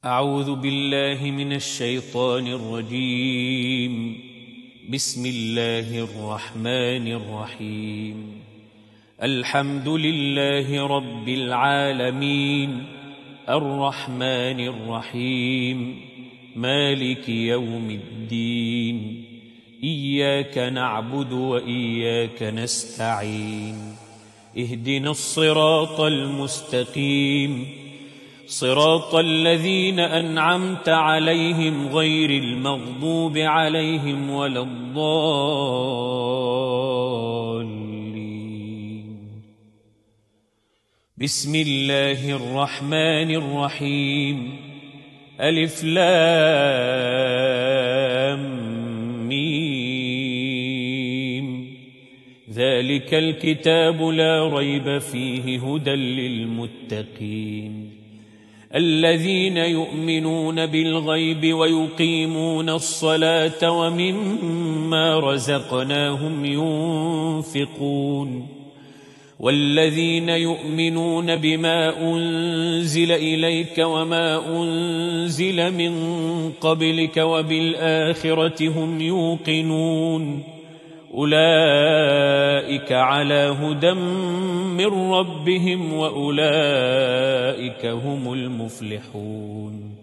أعوذ بالله من الشيطان الرجيم. بسم الله الرحمن الرحيم. الحمد لله رب العالمين الرحمن الرحيم مالك يوم الدين. إياك نعبد وإياك نستعين. اهدنا الصراط المستقيم صراط الذين أنعمت عليهم غير المغضوب عليهم ولا الضالين. بسم الله الرحمن الرحيم. ألف لام ميم. ذلك الكتاب لا ريب فيه هدى للمتقين الذين يؤمنون بالغيب ويقيمون الصلاة ومما رزقناهم ينفقون والذين يؤمنون بما أنزل إليك وما أنزل من قبلك وبالآخرة هم يوقنون أولئك على هدى من ربهم وأولئك هم المفلحون.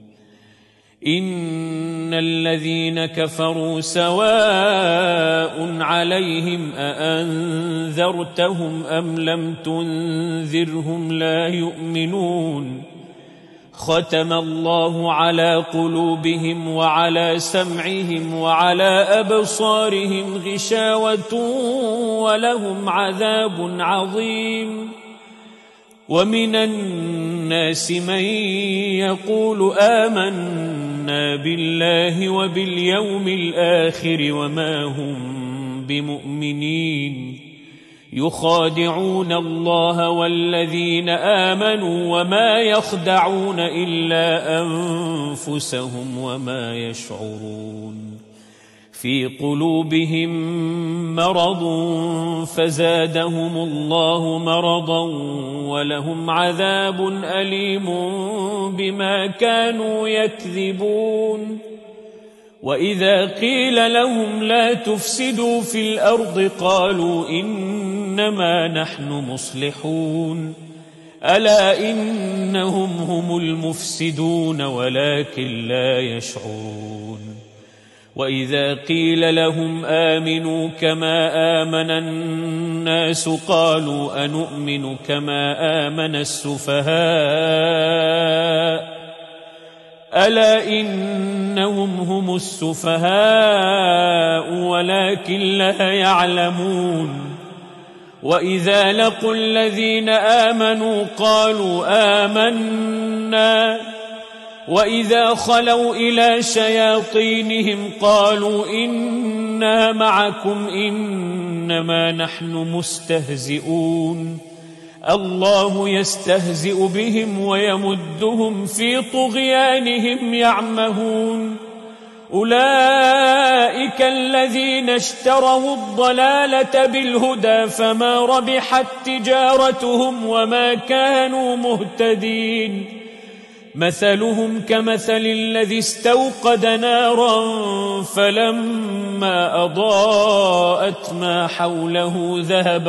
إن الذين كفروا سواء عليهم أأنذرتهم أم لم تنذرهم لا يؤمنون. ختم الله على قلوبهم وعلى سمعهم وعلى أبصارهم غشاوة ولهم عذاب عظيم. ومن الناس من يقول آمنا بالله وباليوم الآخر وما هم بمؤمنين يخادعون الله والذين آمنوا وما يخدعون إلا أنفسهم وما يشعرون. في قلوبهم مرض فزادهم الله مرضا ولهم عذاب أليم بما كانوا يكذبون. وإذا قيل لهم لا تفسدوا في الأرض قالوا إنما نحن مصلحون ألا إنهم هم المفسدون ولكن لا يشعرون. وإذا قيل لهم آمنوا كما آمن الناس قالوا أنؤمن كما آمن السفهاء ألا إنهم هم السفهاء ولكن لا يعلمون. وإذا لقوا الذين آمنوا قالوا آمنا وإذا خلوا إلى شياطينهم قالوا إنا معكم إنما نحن مستهزئون. الله يستهزئ بهم ويمدهم في طغيانهم يعمهون. أولئك الذين اشتروا الضلالة بالهدى فما ربحت تجارتهم وما كانوا مهتدين. مثلهم كمثل الذي استوقد نارا فلما أضاءت ما حوله ذهب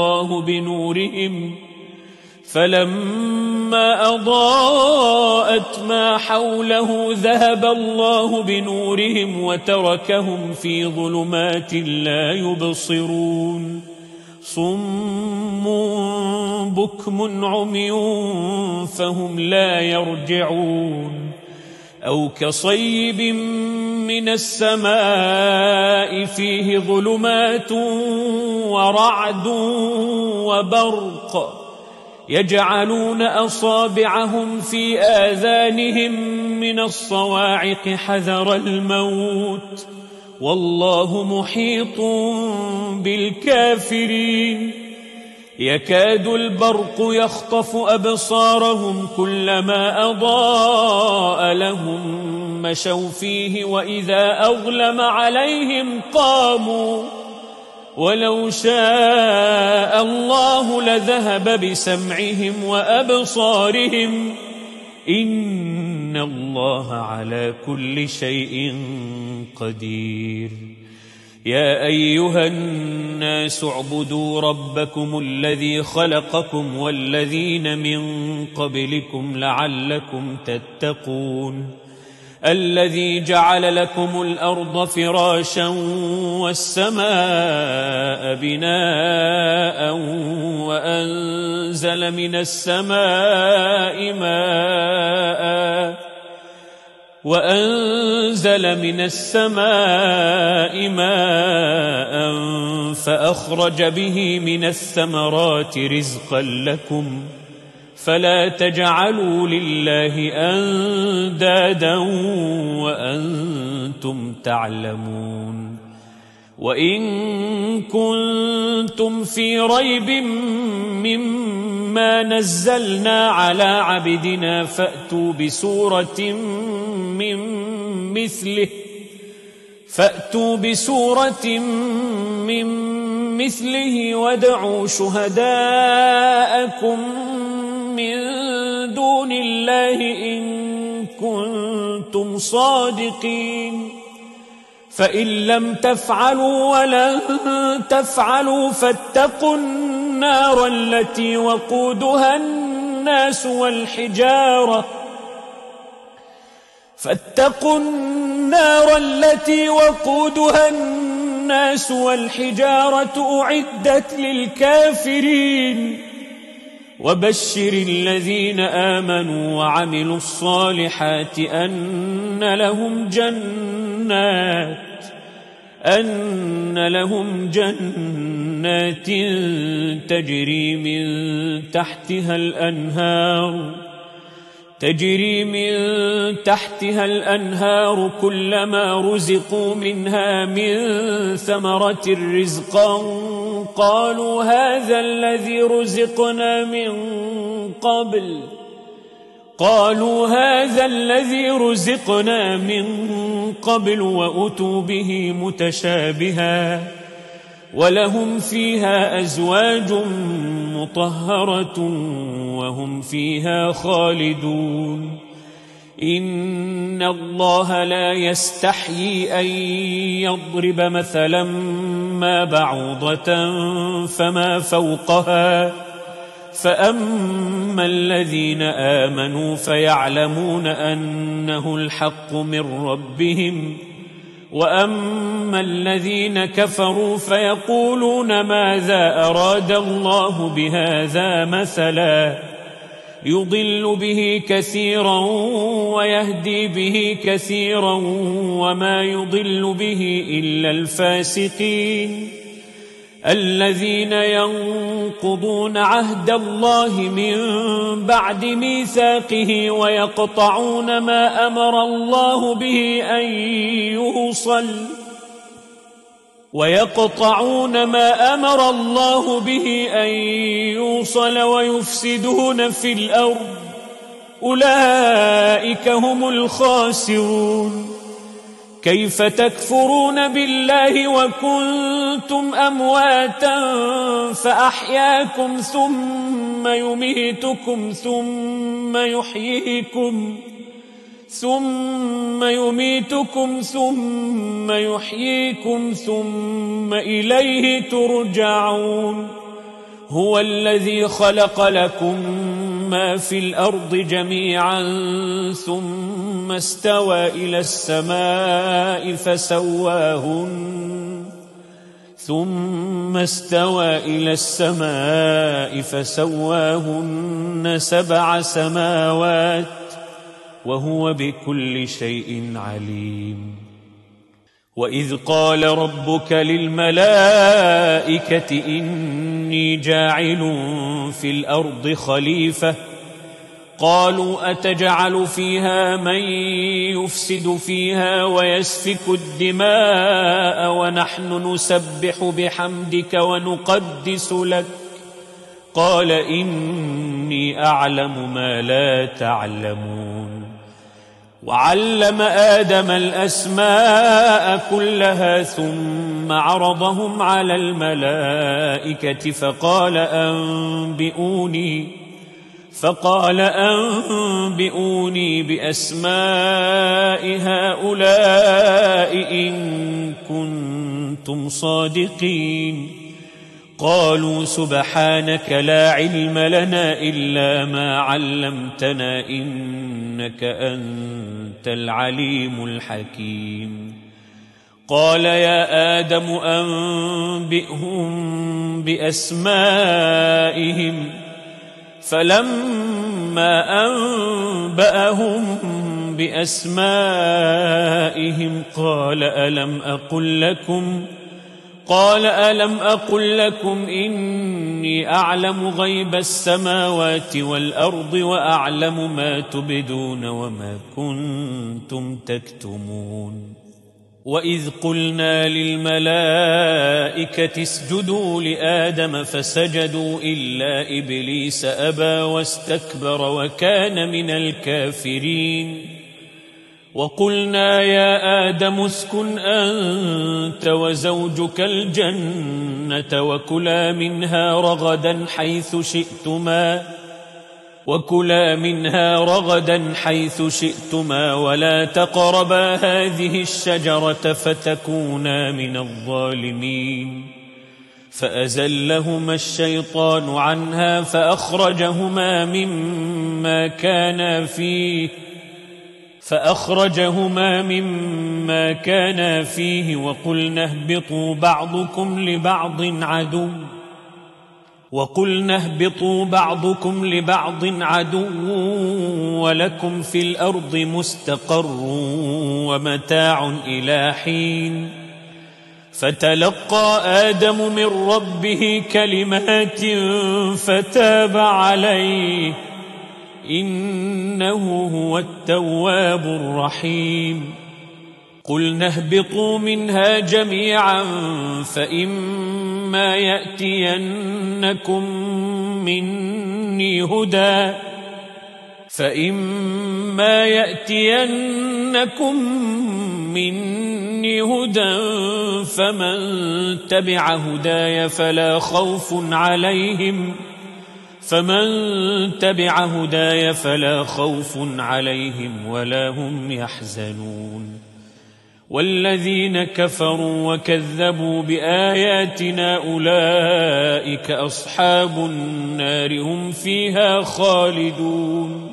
الله بنورهم وتركهم في ظلمات لا يبصرون. صم بكم عمي فهم لا يرجعون. أو كصيب من السماء فيه ظلمات ورعد وبرق يجعلون أصابعهم في آذانهم من الصواعق حذر الموت والله محيط بالكافرين. يكاد البرق يخطف أبصارهم كلما أضاء لهم مشوا فيه وإذا أظلم عليهم قاموا ولو شاء الله لذهب بسمعهم وأبصارهم إن الله على كل شيء قدير. يا أيها الناس اعبدوا ربكم الذي خلقكم والذين من قبلكم لعلكم تتقون الذي جعل لكم الأرض فراشا والسماء بناء وأنزل من السماء ماء فأخرج به من الثمرات رزقا لكم فلا تجعلوا لله أندادا وأنتم تعلمون. وإن كنتم في ريب مما نزلنا على عبدنا فأتوا بسورة من مثله وادعوا شهداءكم من دون الله إن كنتم صادقين. فإن لم تفعلوا ولن تفعلوا فاتقوا النار التي وقودها الناس والحجارة أعدت للكافرين. وبشر الذين آمنوا وعملوا الصالحات أن لهم جنات تجري من تحتها الأنهار كلما رزقوا منها من ثمرة رزقا قالوا هذا الذي رزقنا من قبل وأتوا به متشابها ولهم فيها أزواج مطهرة وهم فيها خالدون. إن الله لا يستحيي أن يضرب مثلا ما بعوضة فما فوقها فأما الذين آمنوا فيعلمون أنه الحق من ربهم وأما الذين كفروا فيقولون ماذا أراد الله بهذا مثلا يضل به كثيرا ويهدي به كثيرا وما يضل به إلا الفاسقين الذين ينقضون عهد الله من بعد ميثاقه ويقطعون ما أمر الله به أن يوصل ويفسدون في الأرض أولئك هم الخاسرون. كيف تكفرون بالله وكنتم أمواتا فأحياكم ثم يميتكم ثم يحييكم ثم إليه ترجعون. هو الذي خلق لكم ما في الأرض جميعا ثم استوى إلى السماء فسواهن 7 سماوات وهو بكل شيء عليم. وإذ قال ربك للملائكة إني جاعل في الأرض خليفة قالوا أتجعل فيها من يفسد فيها ويسفك الدماء ونحن نسبح بحمدك ونقدس لك قال إني أعلم ما لا تعلمون. وعلم آدم الأسماء كلها ثم عرضهم على الملائكة فقال أنبئوني بأسماء هؤلاء إن كنتم صادقين قالوا سبحانك لا علم لنا إلا ما علمتنا إنك أنت العليم الحكيم قال يا آدم أنبئهم بأسمائهم فلما أنبأهم بأسمائهم قال ألم أقل لكم إني أعلم غيب السماوات والأرض وأعلم ما تبدون وما كنتم تكتمون وإذ قلنا للملائكة اسجدوا لآدم فسجدوا إلا إبليس أبى واستكبر وكان من الكافرين وقلنا يا آدم اسكن أنت وزوجك الجنة وكلا منها رغدا حيث شئتما ولا تقربا هذه الشجرة فتكونا من الظالمين فأزلهما الشيطان عنها فأخرجهما مما كانا فيه وقلنا اهبطوا بعضكم لبعض عدو ولكم في الأرض مستقر ومتاع إلى حين فتلقى آدم من ربه كلمات فتاب عليه إنه هو التواب الرحيم قلنا اهبطوا منها جميعا فإما يأتينكم مني هدى فمن تبع هداي فلا خوف عليهم ولا هم يحزنون والذين كفروا وكذبوا بآياتنا أولئك أصحاب النار هم فيها خالدون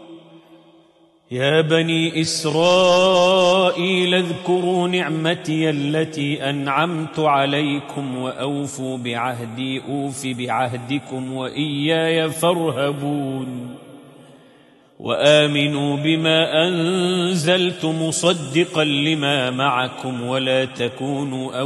يا بني إسرائيل اذكروا نعمتي التي أنعمت عليكم وأوفوا بعهدي أوف بعهدكم وإياي فارهبون وآمنوا بما أنزلت مصدقا لما معكم ولا تكونوا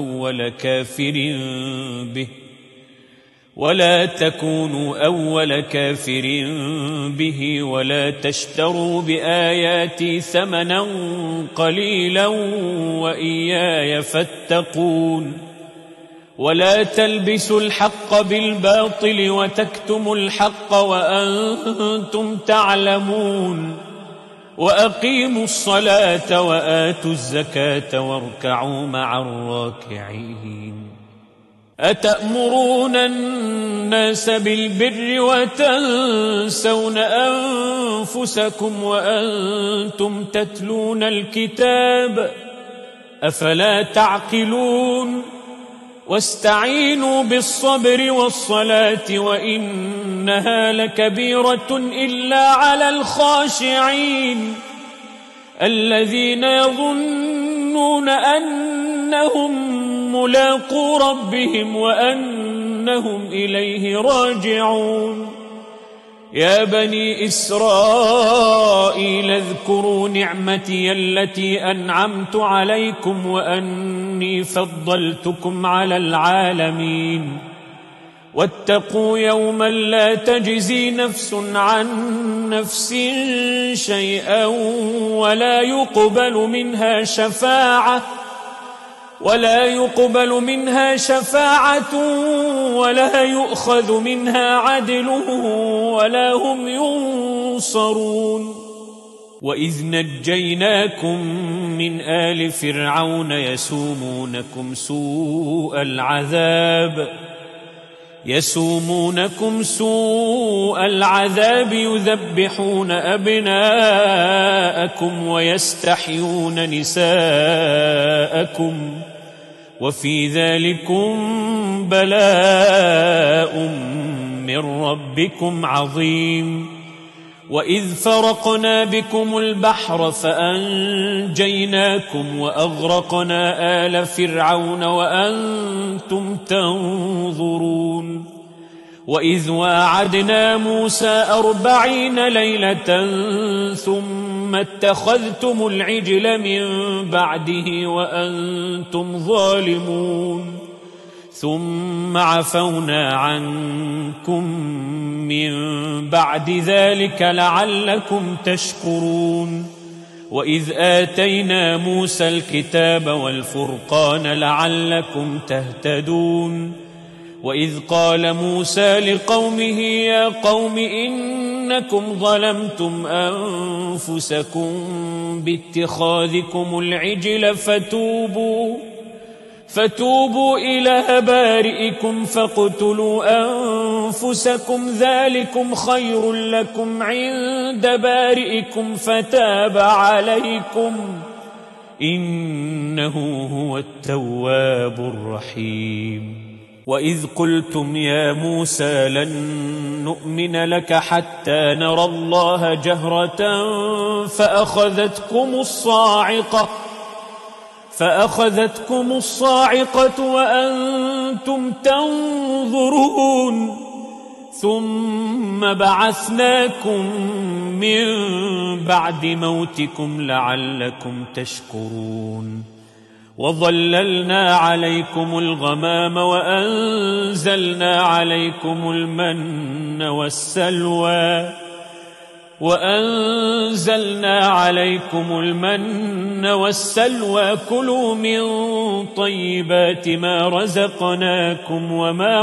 أول كافر به ولا تشتروا بآياتي ثمنا قليلا وإياي فاتقون ولا تلبسوا الحق بالباطل وتكتموا الحق وأنتم تعلمون وأقيموا الصلاة وآتوا الزكاة واركعوا مع الراكعين أتأمرون الناس بالبر وتنسون أنفسكم وأنتم تتلون الكتاب أفلا تعقلون واستعينوا بالصبر والصلاة وإنها لكبيرة إلا على الخاشعين الذين يظنون أنهم ملاقو ربهم وأنهم إليه راجعون يا بني إسرائيل اذكروا نعمتي التي أنعمت عليكم وأني فضلتكم على العالمين واتقوا يوما لا تجزي نفس عن نفس شيئا ولا يقبل منها شفاعة ولا يؤخذ منها عدل ولا هم ينصرون وإذ نجيناكم من آل فرعون يسومونكم سوء العذاب يسومونكم سوء العذاب يذبحون أبناءكم ويستحيون نساءكم وفي ذلكم بلاء من ربكم عظيم. وإذ فرقنا بكم البحر فأنجيناكم وأغرقنا آل فرعون وأنتم تنظرون. وإذ واعدنا موسى 40 ليلة ثم اتخذتم العجل من بعده وأنتم ظالمون ثم عفونا عنكم من بعد ذلك لعلكم تشكرون. وإذ آتينا موسى الكتاب والفرقان لعلكم تهتدون. وإذ قال موسى لقومه يا قوم إنكم ظلمتم أنفسكم باتخاذكم العجل فتوبوا إلى بارئكم فاقتلوا أنفسكم ذلكم خير لكم عند بارئكم فتاب عليكم إنه هو التواب الرحيم. وإذ قلتم يا موسى لن نؤمن لك حتى نرى الله جهرة فأخذتكم الصاعقة وأنتم تنظرون ثم بعثناكم من بعد موتكم لعلكم تشكرون. وظللنا عليكم الغمام وأنزلنا عليكم المن والسلوى كلوا من طيبات ما رزقناكم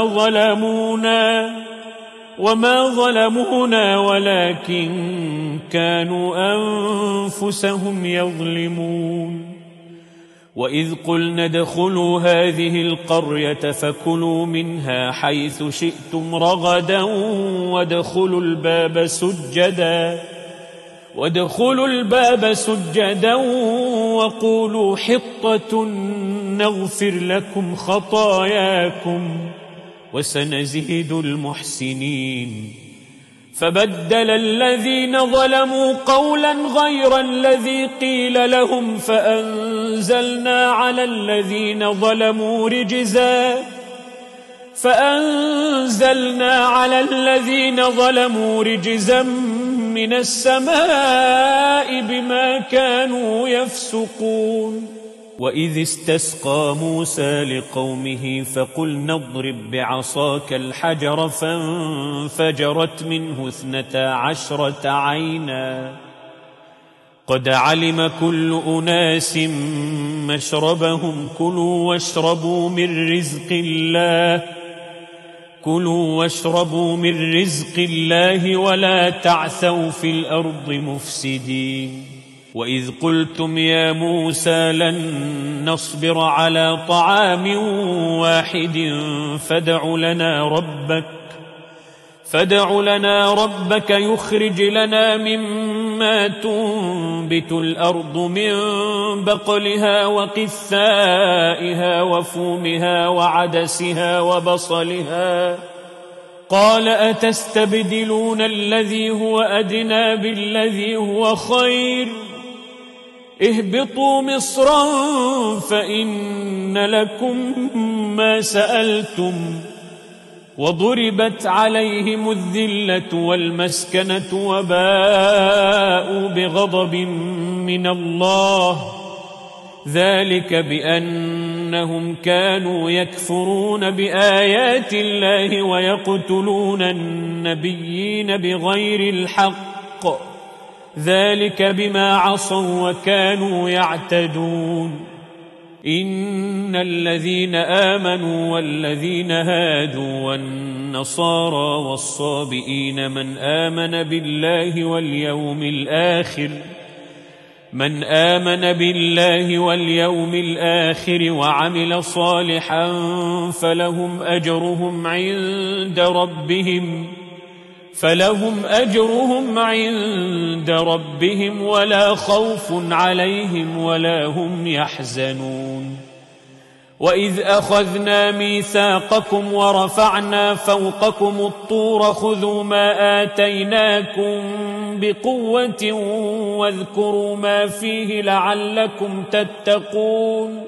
وما ظلمونا ولكن كانوا أنفسهم يظلمون. وإذ قلنا ادخلوا هذه القرية فكلوا منها حيث شئتم رغدا وادخلوا الباب سجدا وقولوا حطة نغفر لكم خطاياكم وسنزيد المحسنين. فبدل الذين ظلموا قولا غير الذي قيل لهم فأنزلنا على الذين ظلموا رجزا من السماء بما كانوا يفسقون. وإذ استسقى موسى لقومه فقلنا اضرب بعصاك الحجر فانفجرت منه 12 عينا قد علم كل أناس مشربهم كلوا واشربوا من رزق الله ولا تعثوا في الأرض مفسدين. وإذ قلتم يا موسى لن نصبر على طعام واحد فادع لنا ربك يخرج لنا مما تنبت الأرض من بقلها وقثائها وفومها وعدسها وبصلها قال أتستبدلون الذي هو أدنى بالذي هو خير اهبطوا مصرا فإن لكم ما سألتم وضربت عليهم الذلة والمسكنة وباءوا بغضب من الله ذلك بأنهم كانوا يكفرون بآيات الله ويقتلون النبيين بغير الحق ذلك بما عصوا وكانوا يعتدون. إن الذين آمنوا والذين هادوا والنصارى والصابئين من آمن بالله واليوم الآخر من آمن بالله واليوم الآخر وعمل صالحا فلهم أجرهم عند ربهم ولا خوف عليهم ولا هم يحزنون. وإذ أخذنا ميثاقكم ورفعنا فوقكم الطور خذوا ما آتيناكم بقوة واذكروا ما فيه لعلكم تتقون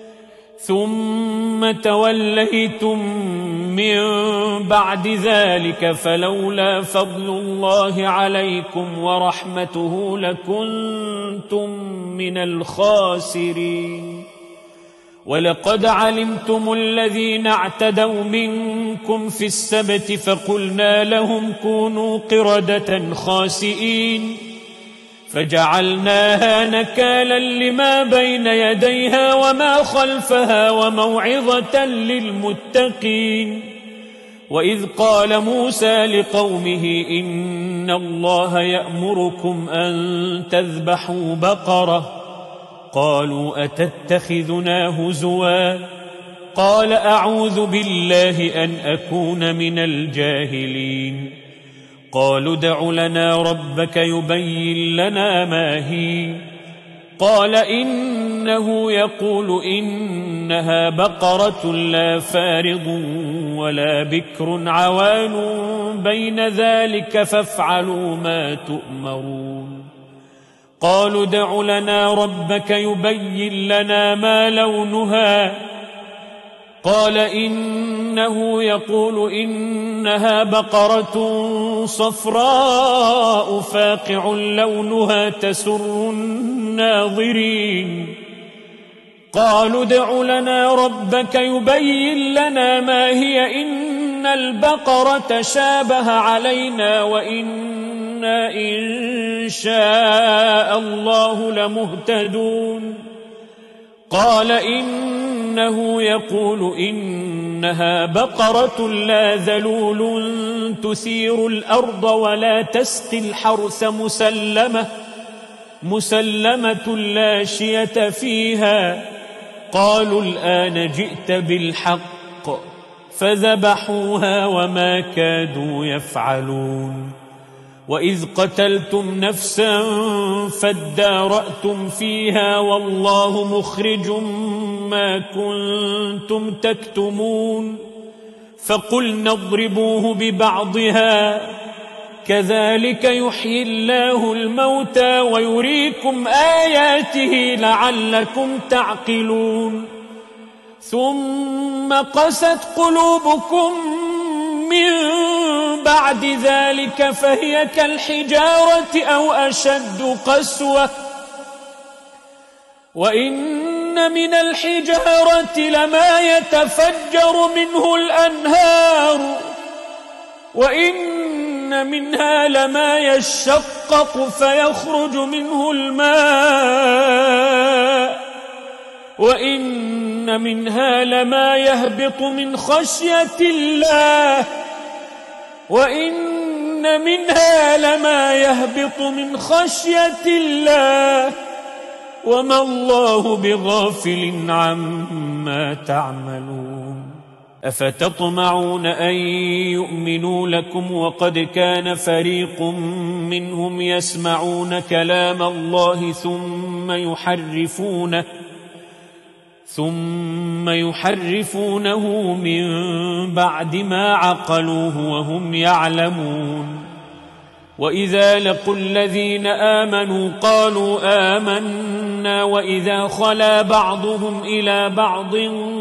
ثم توليتم من بعد ذلك فلولا فضل الله عليكم ورحمته لكنتم من الخاسرين. ولقد علمتم الذين اعتدوا منكم في السبت فقلنا لهم كونوا قردة خاسئين فجعلناها نكالا لما بين يديها وما خلفها وموعظة للمتقين. وإذ قال موسى لقومه إن الله يأمركم أن تذبحوا بقرة قالوا أتتخذنا هزوا قال أعوذ بالله أن أكون من الجاهلين. قالوا ادع لنا ربك يبين لنا ما هي قال إنه يقول إنها بقرة لا فارض ولا بكر عوان بين ذلك فافعلوا ما تؤمرون. قالوا ادع لنا ربك يبين لنا ما لونها قال إنه يقول إنها بقرة صفراء فاقع لونها تسر الناظرين. قالوا ادع لنا ربك يبين لنا ما هي إن البقرة شابه علينا وإنا إن شاء الله لمهتدون. قال إنه يقول إنها بقرة لا ذلول تثير الأرض ولا تسقي الحرث مسلمة لا شية فيها. قالوا الآن جئت بالحق فذبحوها وما كادوا يفعلون. وإذ قتلتم نفسا فادارأتم فيها والله مخرج ما كنتم تكتمون. فقلنا اضربوه ببعضها كذلك يحيي الله الموتى ويريكم آياته لعلكم تعقلون. ثم قست قلوبكم من بعد ذلك فهي كالحجارة أو أشد قسوة وإن من الحجارة لما يتفجر منه الأنهار وإن منها لما يشقق فيخرج منه الماء وإن منها لما يهبط من خشية الله وإن منها لما يهبط من خشية الله وما الله بغافل عما تعملون. أفتطمعون أن يؤمنوا لكم وقد كان فريق منهم يسمعون كلام الله ثم يحرفونه من بعد ما عقلوه وهم يعلمون. وإذا لقوا الذين آمنوا قالوا آمنا وإذا خلا بعضهم إلى بعض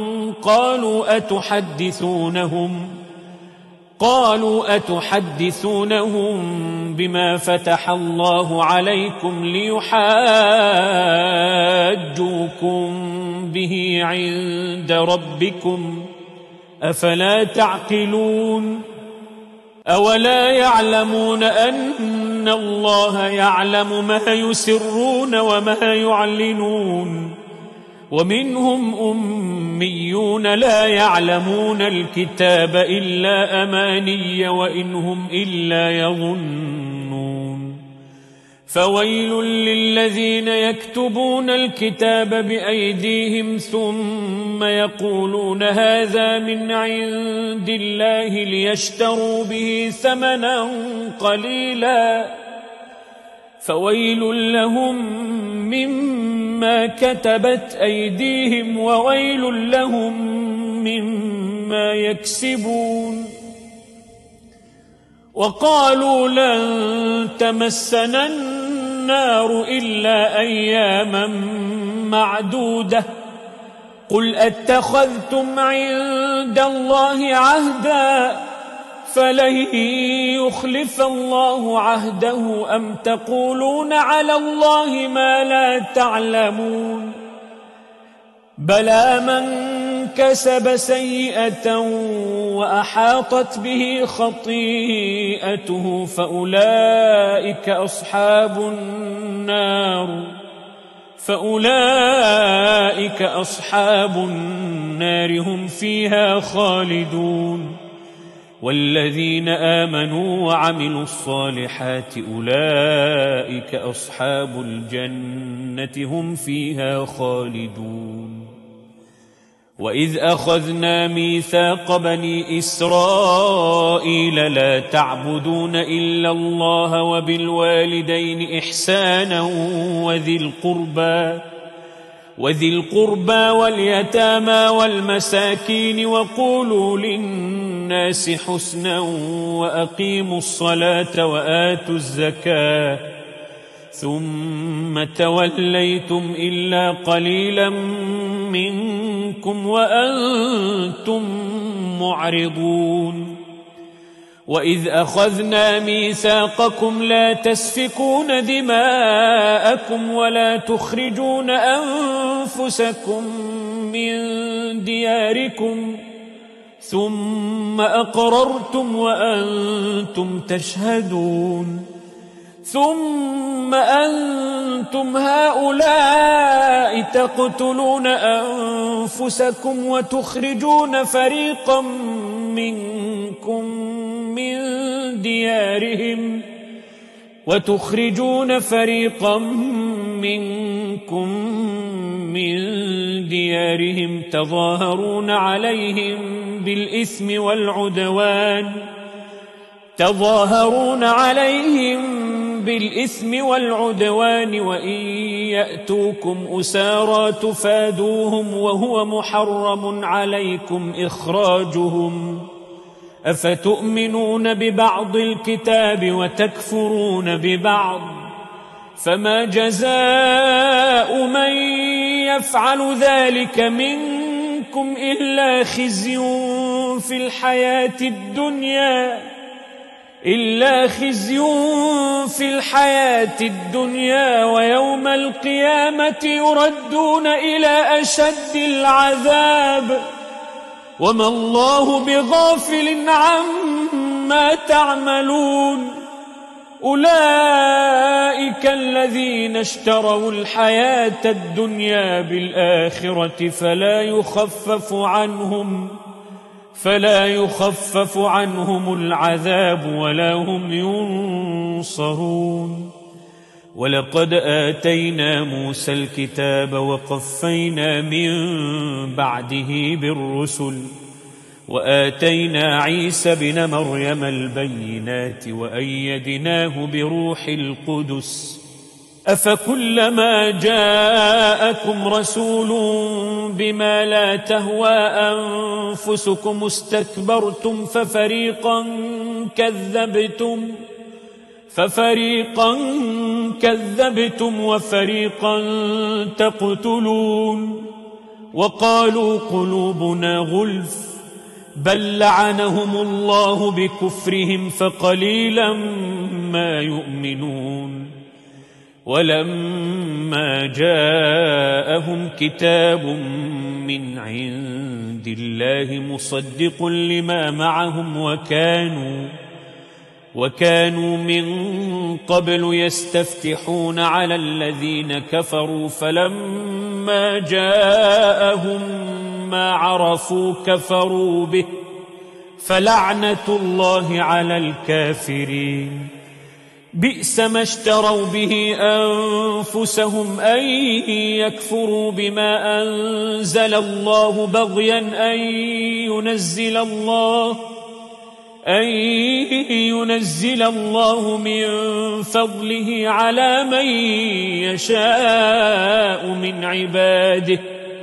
قالوا أتحدثونهم بما فتح الله عليكم ليحاجوكم به عند ربكم أفلا تعقلون. أولا يعلمون أن الله يعلم ما يسرون وما يعلنون. ومنهم أميون لا يعلمون الكتاب إلا أماني وإن هم إلا يظنون. فويل للذين يكتبون الكتاب بأيديهم ثم يقولون هذا من عند الله ليشتروا به ثمنا قليلا فويل لهم مما كتبت أيديهم وويل لهم مما يكسبون. وقالوا لن تمسنا النار إلا أياما معدودة قل أتخذتم عند الله عهدا فلن يخلف الله عهده أم تقولون على الله ما لا تعلمون. بلى من كسب سيئة وأحاطت به خطيئته فأولئك أصحاب النار هم فيها خالدون. والذين آمنوا وعملوا الصالحات أولئك أصحاب الجنة هم فيها خالدون. وإذ أخذنا ميثاق بني إسرائيل لا تعبدون إلا الله وبالوالدين إحسانا وذي القربى واليتامى والمساكين وقولوا للناس حسنا وأقيموا الصلاة وآتوا الزكاة ثم توليتم إلا قليلا منكم وأنتم معرضون. وإذ أخذنا ميثاقكم لا تسفكون دماءكم ولا تخرجون أنفسكم من دياركم ثم أقررتم وأنتم تشهدون. ثم أنتم هؤلاء تقتلون أنفسكم وتخرجون فريقا منكم من ديارهم تظاهرون عليهم بالإثم والعدوان وإن يأتوكم أسارى تفادوهم وهو محرم عليكم إخراجهم أفتؤمنون ببعض الكتاب وتكفرون ببعض فما جزاء من يفعل ذلك منكم إلا خزي في الحياة الدنيا ويوم القيامة يردون إلى أشد العذاب وما الله بغافل عما تعملون. أولئك الذين اشتروا الحياة الدنيا بالآخرة فلا يخفف عنهم العذاب ولا هم ينصرون. ولقد آتينا موسى الكتاب وقفينا من بعده بالرسل وآتينا عيسى بن مريم البينات وأيدناه بروح القدس أفكلما جاءكم رسول بما لا تهوى أنفسكم استكبرتم ففريقا كذبتم وفريقا تقتلون. وقالوا قلوبنا غلف بل لعنهم الله بكفرهم فقليلا ما يؤمنون. ولما جاءهم كتاب من عند الله مصدق لما معهم وكانوا من قبل يستفتحون على الذين كفروا فلما جاءهم ما عرفوا كفروا به فلعنة الله على الكافرين. بئس ما اشتروا به أنفسهم أن يكفروا بما أنزل الله بغيا أن ينزل الله من فضله على من يشاء من عباده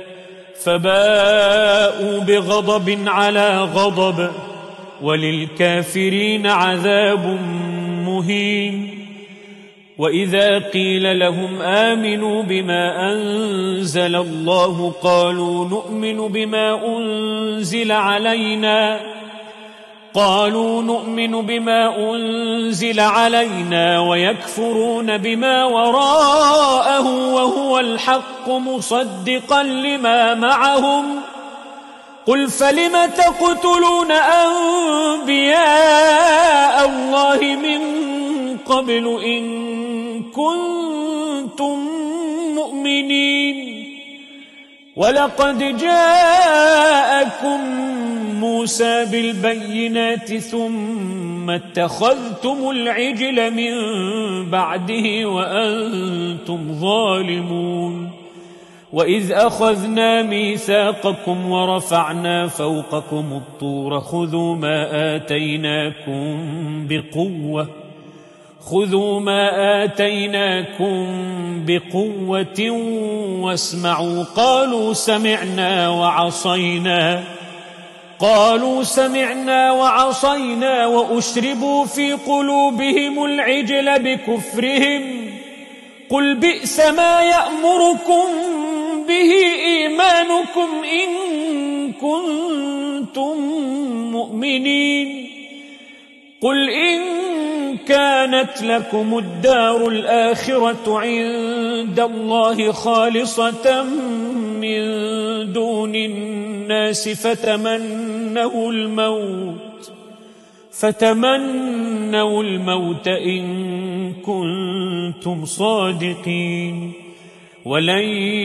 فباءوا بغضب على غضب وللكافرين عذاب مهين. وإذا قيل لهم آمنوا بما أنزل الله قالوا نؤمن بما أنزل علينا ويكفرون بما وراءه وهو الحق مصدقا لما معهم قل فلم تقتلون أنبياء الله من قبل إن كنتم مؤمنين ولقد جاءكم موسى بالبينات ثم اتخذتم العجل من بعده وأنتم ظالمون. وإذ أخذنا ميثاقكم ورفعنا فوقكم الطور خذوا ما آتيناكم بقوة واسمعوا قالوا سمعنا وعصينا وأشربوا في قلوبهم العجل بكفرهم قل بئس ما يأمركم به إيمانكم إن كنتم مؤمنين قل إن كانت لكم الدار الآخرة عند الله خالصة من دون الناس فتمنوا الموت إن كنتم صادقين ولن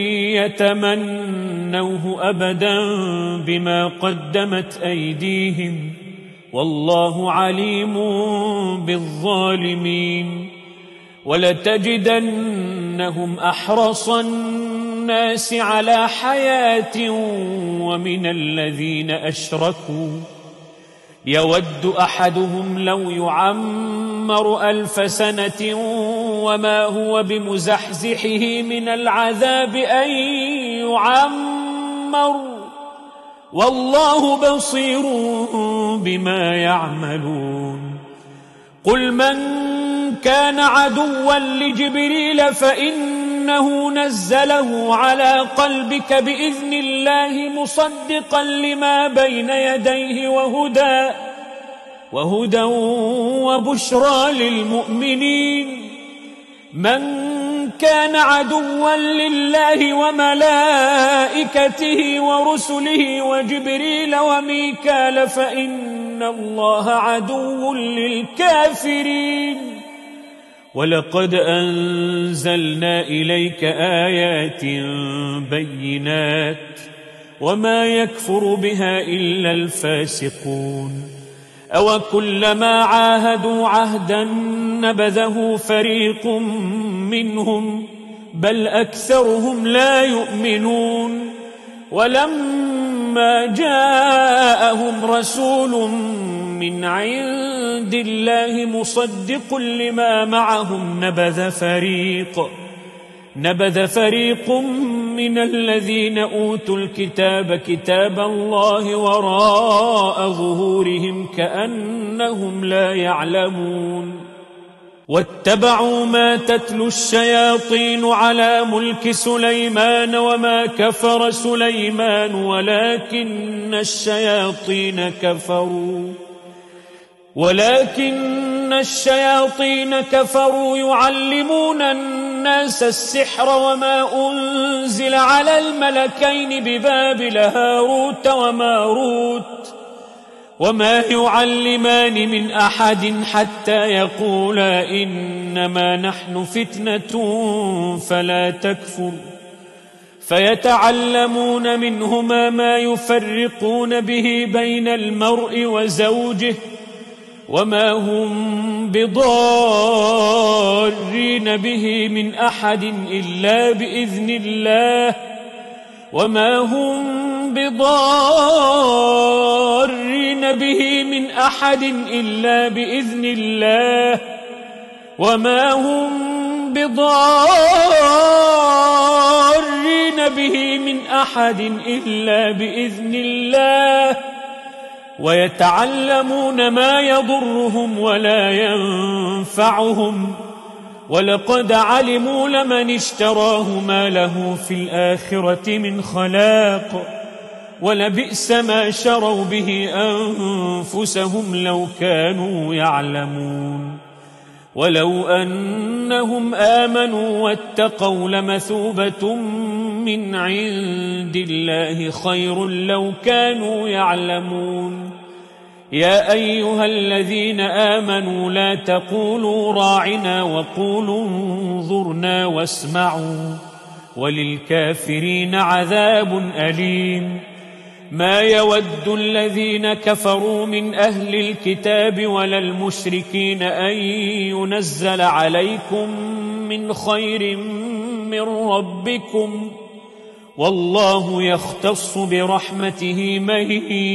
يتمنوه أبدا بما قدمت أيديهم والله عليم بالظالمين. ولتجدنهم أحرص الناس على حياة ومن الذين أشركوا يود أحدهم لو يعمر 1000 سنة وما هو بمزحزحه من العذاب أن يعمر والله بصير بما يعملون. قل من كان عدوا لجبريل فإنه نزله على قلبك بإذن الله مصدقا لما بين يديه وهدى وبشرى للمؤمنين. من كان عدوا لله وملائكته ورسله وجبريل وميكال فإن الله عدو للكافرين. ولقد أنزلنا إليك آيات بينات وما يكفر بها إلا الفاسقون. أوكلما عاهدوا عهدا نبذه فريق منهم بل أكثرهم لا يؤمنون. ولما جاءهم رسول من عند الله مصدق لما معهم نبذ فريق من الذين أوتوا الكتاب كتاب الله وراء ظهورهم كأنهم لا يعلمون. واتبعوا ما تتلو الشياطين على ملك سليمان وما كفر سليمان ولكن الشياطين كفروا يعلمون الناس السحر وما أنزل على الملكين ببابل هاروت وماروت وما يعلمان من أحد حتى يقولا إنما نحن فتنة فلا تكفر فيتعلمون منهما ما يفرقون به بين المرء وزوجه وما هم بضارين به من أحد إلا بإذن الله وما هم بضارين به من أحد إلا بإذن الله وما هم بضارين به من أحد إلا بإذن الله ويتعلمون ما يضرهم ولا ينفعهم ولقد علموا لمن اشتراه ما له في الآخرة من خلاق ولبئس ما شروا به أنفسهم لو كانوا يعلمون ولو أنهم آمنوا واتقوا لمثوبة من عند الله خير لو كانوا يعلمون يا أيها الذين آمنوا لا تقولوا راعنا وقولوا انظرنا واسمعوا وللكافرين عذاب أليم ما يود الذين كفروا من أهل الكتاب ولا المشركين أن ينزل عليكم من خير من ربكم والله يختص برحمته من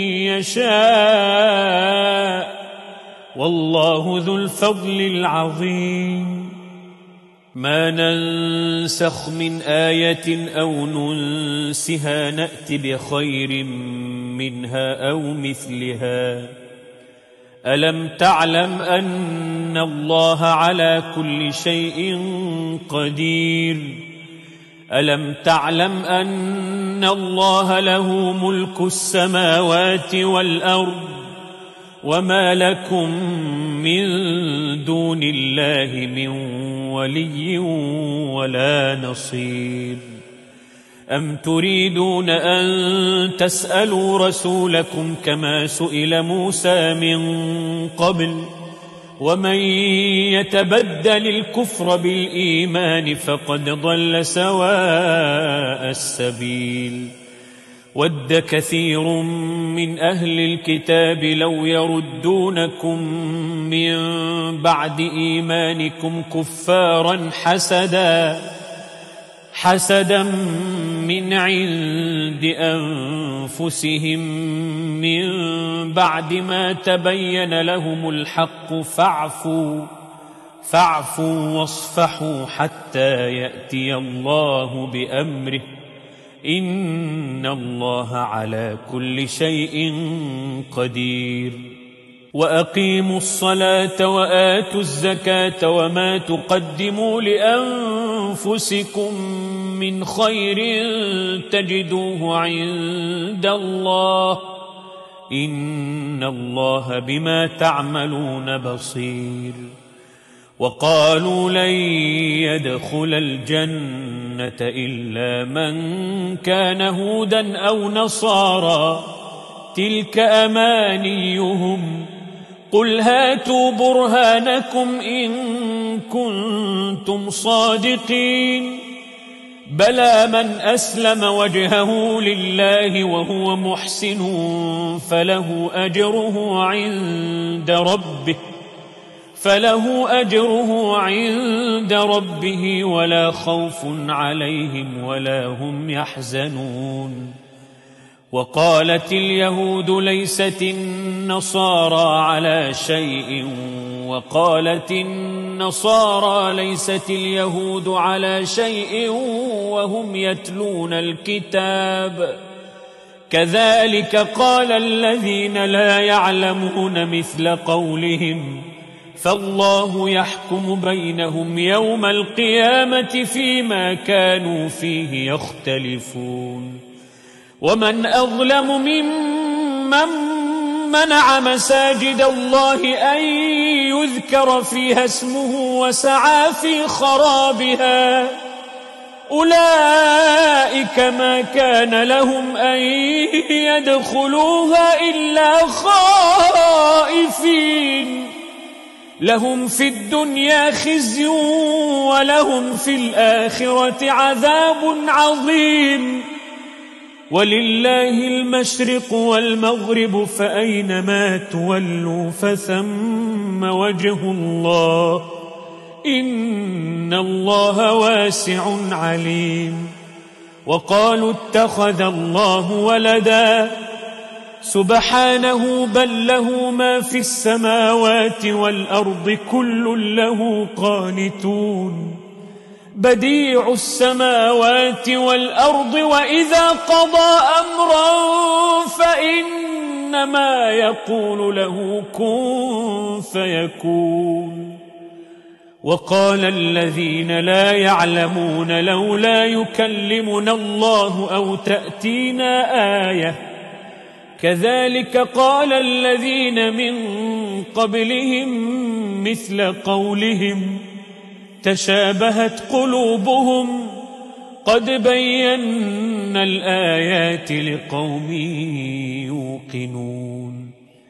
يشاء والله ذو الفضل العظيم ما ننسخ من آية أو ننسها نأت بخير منها أو مثلها ألم تعلم أن الله على كل شيء قدير ألم تعلم أن الله له ملك السماوات والأرض وما لكم من دون الله من ولي ولا نصير أم تريدون أن تسألوا رسولكم كما سئل موسى من قبل ومن يتبدل الكفر بالإيمان فقد ضل سواء السبيل ود كثير من أهل الكتاب لو يردونكم من بعد إيمانكم كفارا حسدا من عند أنفسهم من بعد ما تبين لهم الحق فاعفوا واصفحوا حتى يأتي الله بأمره إن الله على كل شيء قدير وأقيموا الصلاة وآتوا الزكاة وما تقدموا لأنفسكم من خير تجدوه عند الله إن الله بما تعملون بصير وقالوا لن يدخل الجنة إلا من كان هودا أو نصارى تلك أمانيهم قل هاتوا برهانكم إن كنتم صادقين بلى من أسلم وجهه لله وهو محسن فله أجره عند ربه ولا خوف عليهم ولا هم يحزنون وقالت اليهود ليست النصارى على شيء وقالت النصارى ليست اليهود على شيء وهم يتلون الكتاب كذلك قال الذين لا يعلمون مثل قولهم فالله يحكم بينهم يوم القيامة فيما كانوا فيه يختلفون ومن أظلم ممن منع مساجد الله أن يذكر فيها اسمه وسعى في خرابها أولئك ما كان لهم أن يدخلوها إلا خائفين لهم في الدنيا خزي ولهم في الآخرة عذاب عظيم ولله المشرق والمغرب فأينما تولوا فثم وجه الله إن الله واسع عليم. وقالوا اتخذ الله ولدا سبحانه بل له ما في السماوات والأرض كل له قانتون بديع السماوات والأرض وإذا قضى أمرا فإنما يقول له كن فيكون. وقال الذين لا يعلمون لولا يكلمنا الله أو تأتينا آية كذلك قال الذين من قبلهم مثل قولهم تشابهت قلوبهم قد بينا الآيات لقوم يوقنون.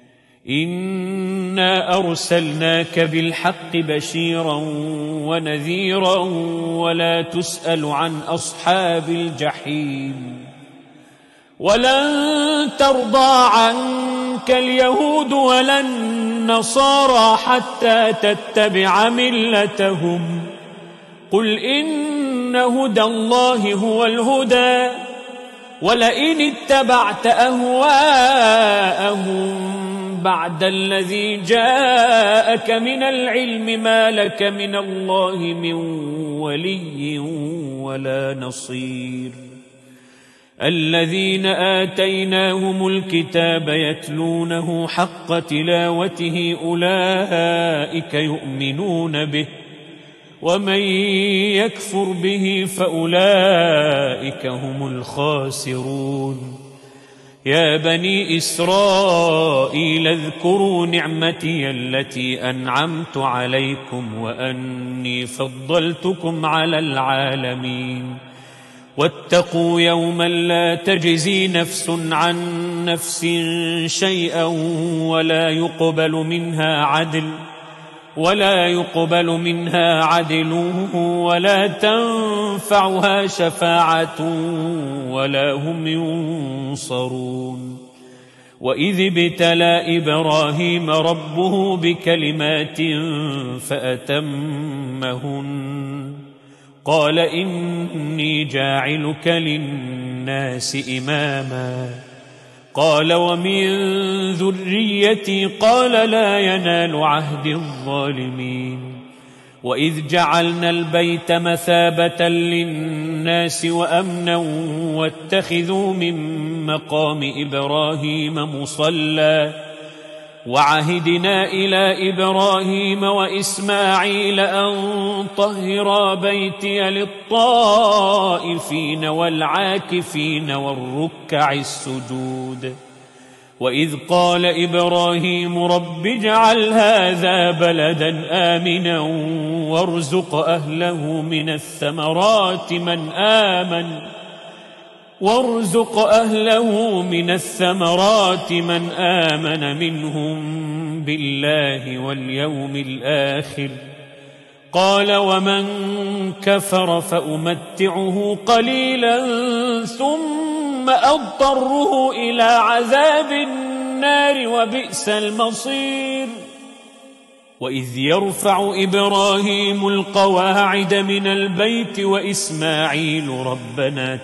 إنا أرسلناك بالحق بشيرا ونذيرا ولا تسأل عن أصحاب الجحيم. ولن ترضى عنك اليهود ولا النصارى حتى تتبع ملتهم قل إن هدى الله هو الهدى ولئن اتبعت أهواءهم بعد الذي جاءك من العلم ما لك من الله من ولي ولا نصير. الذين آتيناهم الكتاب يتلونه حق تلاوته أولئك يؤمنون به ومن يكفر به فأولئك هم الخاسرون. يا بني إسرائيل اذكروا نعمتي التي أنعمت عليكم وأني فضلتكم على العالمين. واتقوا يوما لا تجزي نفس عن نفس شيئا ولا يقبل منها عدل ولا تنفعها شفاعة ولا هم ينصرون. وإذ ابتلى إبراهيم ربه بكلمات فأتمهن قال إني جاعلك للناس إماما قال ومن ذريتي قال لا ينال عهد الظالمين. وإذ جعلنا البيت مثابة للناس وأمنا واتخذوا من مقام إبراهيم مصلى وعهدنا إلى إبراهيم وإسماعيل أن طهرا بيتي للطائفين والعاكفين والركع السجود. وإذ قال إبراهيم رب اجعل هذا بلدا آمنا وارزق أهله من الثمرات من آمن منهم بالله واليوم الآخر قال ومن كفر فأمتعه قليلا ثم أضطره إلى عذاب النار وبئس المصير. وإذ يرفع إبراهيم القواعد من البيت وإسماعيل ربنا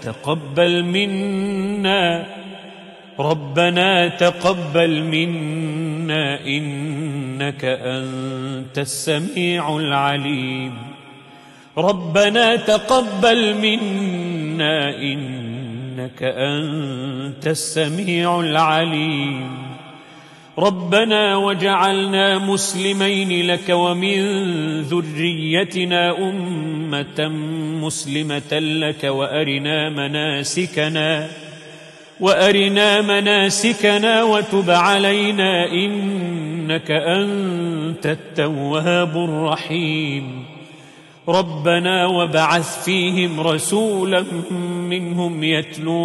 تقبل منا إنك أنت السميع العليم. ربنا تقبل منا إنك أنت السميع العليم. ربنا وجعلنا مسلمين لك ومن ذريتنا أمة مسلمة لك وأرنا مناسكنا وتب علينا إنك أنت التواب الرحيم. ربنا وابعث فيهم رسولا منهم يتلو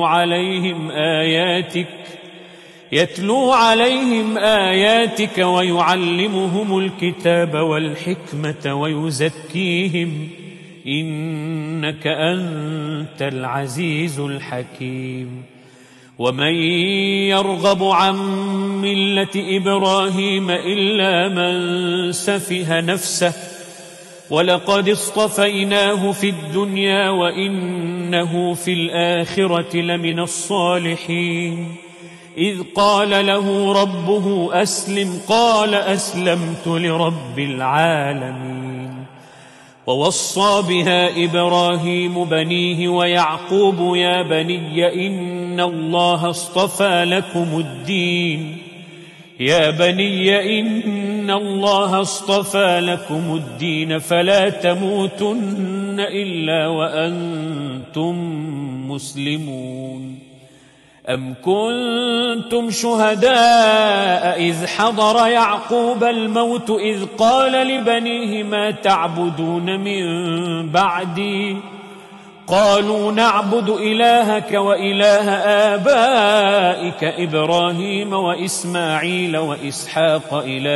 عليهم آياتك ويعلمهم الكتاب والحكمة ويزكيهم إنك أنت العزيز الحكيم. ومن يرغب عن ملة إبراهيم إلا من سفه نفسه ولقد اصطفيناه في الدنيا وإنه في الآخرة لمن الصالحين إذ قال له ربه أسلم قال أسلمت لرب العالمين ووصى بها إبراهيم بنيه ويعقوب يا بني إن الله اصطفى لكم الدين يا بني إن الله اصطفى لكم الدين فلا تموتن إلا وأنتم مسلمون أم كنتم شهداء إذ حضر يعقوب الموت إذ قال لبنيه ما تعبدون من بعدي قالوا نعبد إلهك وإله آبائك إبراهيم وإسماعيل وإسحاق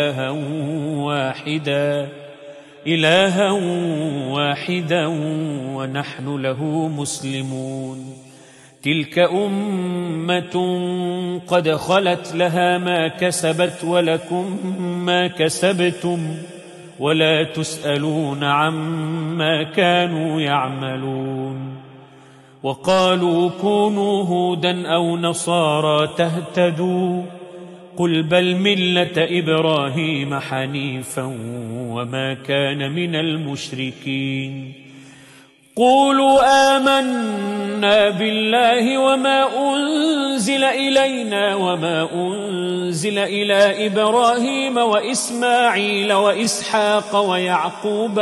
إلها واحدا ونحن له مسلمون تلك أمة قد خلت لها ما كسبت ولكم ما كسبتم ولا تسألون عما كانوا يعملون وقالوا كونوا هودا أو نصارى تهتدوا قل بل ملة إبراهيم حنيفا وما كان من المشركين قولوا آمنا بالله وما أنزل إلينا وما أنزل إلى إبراهيم وإسماعيل وإسحاق ويعقوب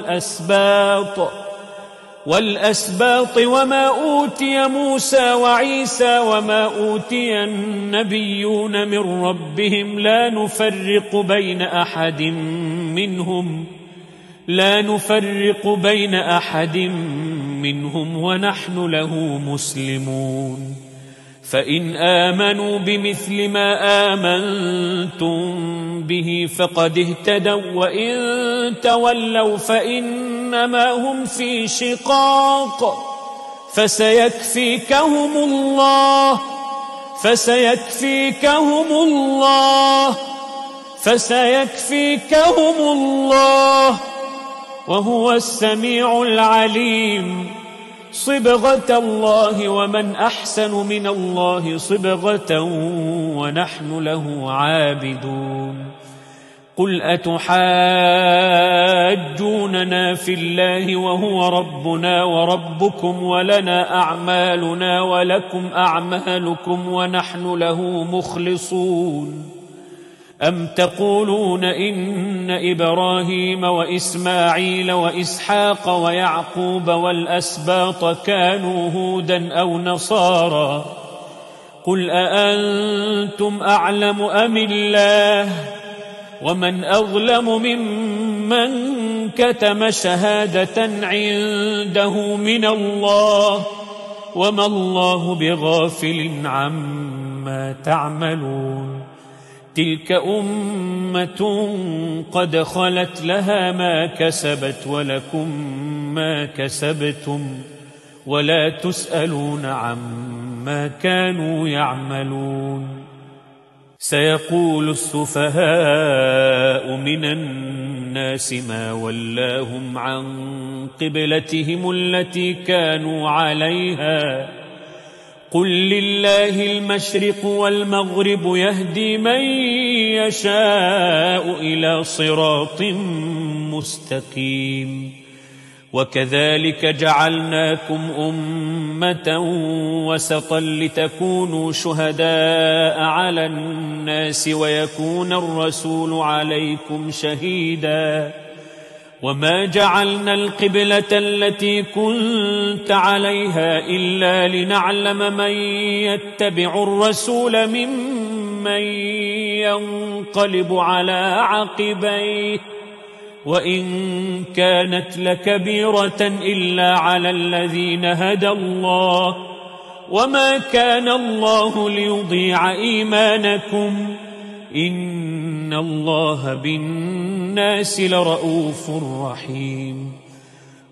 والأسباط وما أوتي موسى وعيسى وما أوتي النبيون من ربهم لا نفرق بين أحد منهم ونحن له مسلمون فإن آمنوا بمثل ما آمنتم به فقد اهتدوا وإن تولوا فإنما هم في شقاق فسيكفيكهم الله وهو السميع العليم صبغة الله ومن أحسن من الله صبغة ونحن له عابدون قل أتحاجوننا في الله وهو ربنا وربكم ولنا أعمالنا ولكم أعمالكم ونحن له مخلصون أم تقولون إن إبراهيم وإسماعيل وإسحاق ويعقوب والأسباط كانوا هودا أو نصارى قل أأنتم أعلم أم الله ومن أظلم ممن كتم شهادة عنده من الله وما الله بغافل عما تعملون تلك أمة قد خلت لها ما كسبت ولكم ما كسبتم ولا تسألون عما كانوا يعملون سيقول السفهاء من الناس ما ولاهم عن قبلتهم التي كانوا عليها قل لله المشرق والمغرب يهدي من يشاء إلى صراط مستقيم وكذلك جعلناكم أمة وسطا لتكونوا شهداء على الناس ويكون الرسول عليكم شهيدا وما جعلنا القبلة التي كنت عليها إلا لنعلم من يتبع الرسول ممن ينقلب على عقبيه وإن كانت لكبيرة إلا على الذين هدى الله وما كان الله ليضيع إيمانكم إن الله بالناس لرؤوف رحيم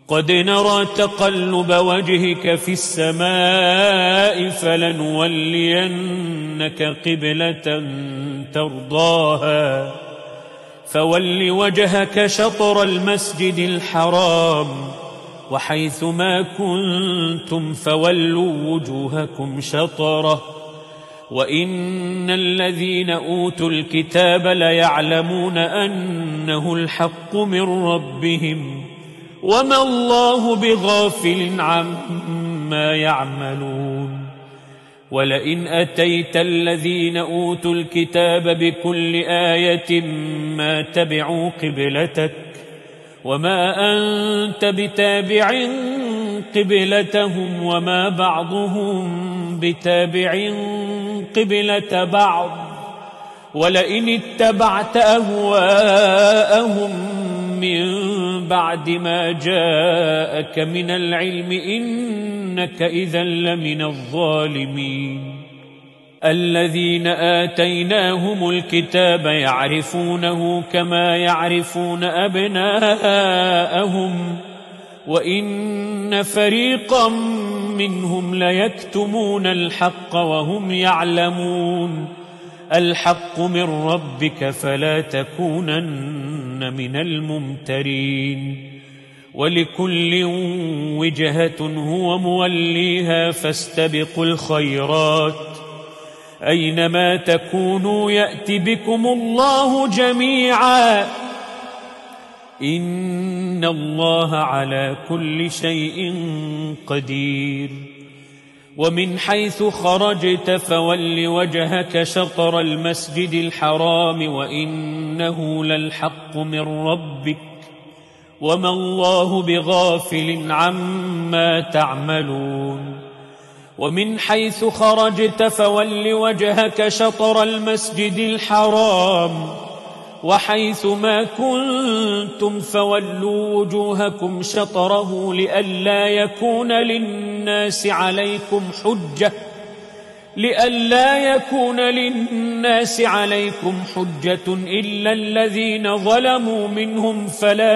قد نرى تقلب وجهك في السماء فلنولينك قبلة ترضاها فول وجهك شطر المسجد الحرام وحيث ما كنتم فولوا وجوهكم شطره وإن الذين أوتوا الكتاب ليعلمون أنه الحق من ربهم وما الله بغافل عما يعملون ولئن أتيت الذين أوتوا الكتاب بكل آية ما تبعوا قبلتك وما أنت بتابع قبلتهم وما بعضهم بتابع قبلة بعض ولئن اتبعت أهواءهم من بعد ما جاءك من العلم إنك إذا لمن الظالمين الذين آتيناهم الكتاب يعرفونه كما يعرفون أبناءهم وإن فريقا منهم ليكتمون الحق وهم يعلمون الحق من ربك فلا تكونن من الممترين ولكل وجهة هو موليها فاستبقوا الخيرات أينما تكونوا يأت بكم الله جميعا إن الله على كل شيء قدير ومن حيث خرجت فول وجهك شطر المسجد الحرام وإنه للحق من ربك وما الله بغافل عما تعملون ومن حيث خرجت فول وجهك شطر المسجد الحرام وحيث ما كنتم فولوا وجوهكم شطره لئلا يكون للناس عليكم حجة إلا الذين ظلموا منهم فلا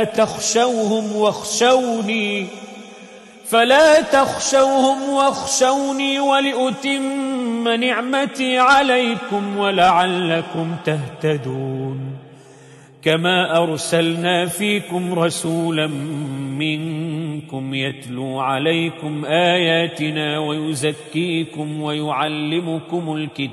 تخشوهم واخشوني ولأتم نعمتي عليكم ولعلكم تهتدون كما أرسلنا فيكم رسولا منكم يتلو عليكم آياتنا ويزكيكم ويعلمكم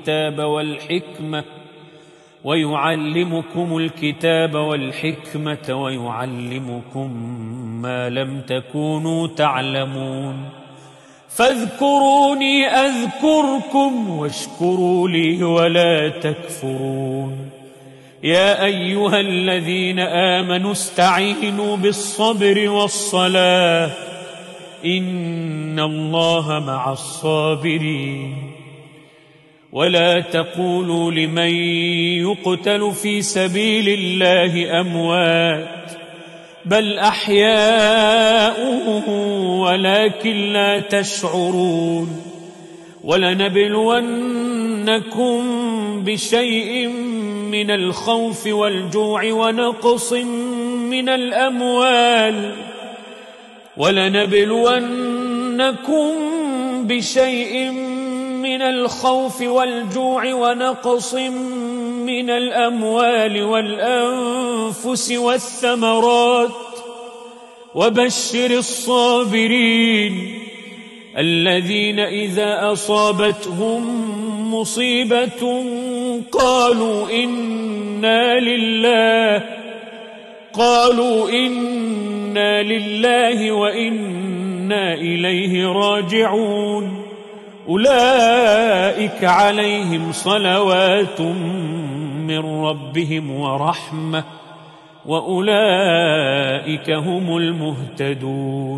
الكتاب والحكمة ويعلمكم ما لم تكونوا تعلمون فاذكروني أذكركم واشكروا لي ولا تكفرون يا أيها الذين آمنوا استعينوا بالصبر والصلاة إن الله مع الصابرين ولا تقولوا لمن يقتل في سبيل الله أموات بل أحياء ولكن لا تشعرون ولنبلونكم بشيء من الخوف والجوع ونقص من الأموال والأنفس والثمرات وبشر الصابرين الذين إذا أصابتهم مصيبة قالوا إنا لله وإنا إليه راجعون أولئك عليهم صلوات من ربهم ورحمة وأولئك هم المهتدون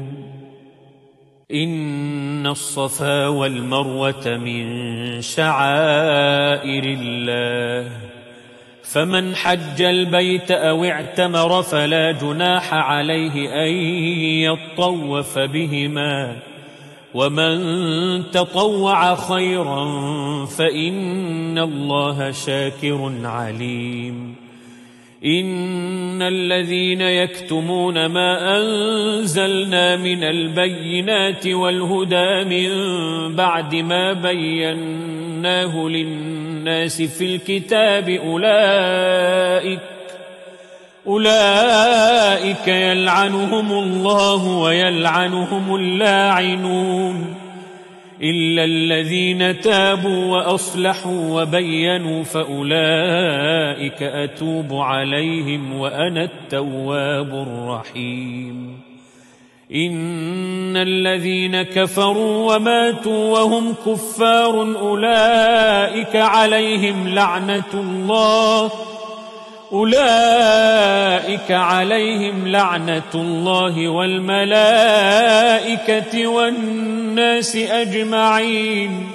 إن الصفا والمروة من شعائر الله فمن حج البيت أو اعتمر فلا جناح عليه أن يطوف بهما ومن تطوع خيرا فإن الله شاكر عليم إن الذين يكتمون ما أنزلنا من البينات والهدى من بعد ما بيناه للناس في الكتاب أولئك يلعنهم الله ويلعنهم اللاعنون إلا الذين تابوا وأصلحوا وبينوا فأولئك أتوب عليهم وأنا التواب الرحيم إن الذين كفروا وماتوا وهم كفار أولئك عليهم لعنة الله والملائكة والناس أجمعين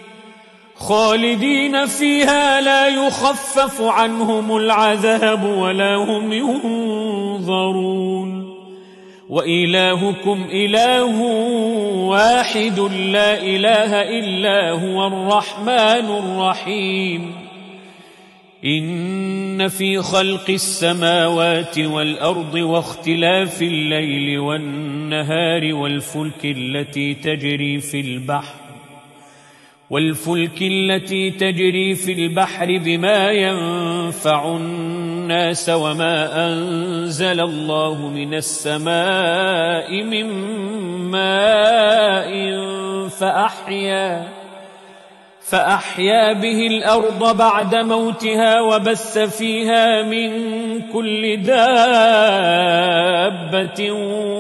خالدين فيها لا يخفف عنهم العذاب ولا هم ينظرون وإلهكم إله واحد لا إله إلا هو الرحمن الرحيم إن في خلق السماوات والأرض واختلاف الليل والنهار والفلك التي تجري في البحر بما ينفع الناس وما أنزل الله من السماء من ماء فأحيا به الأرض بعد موتها وبث فيها من كل دابة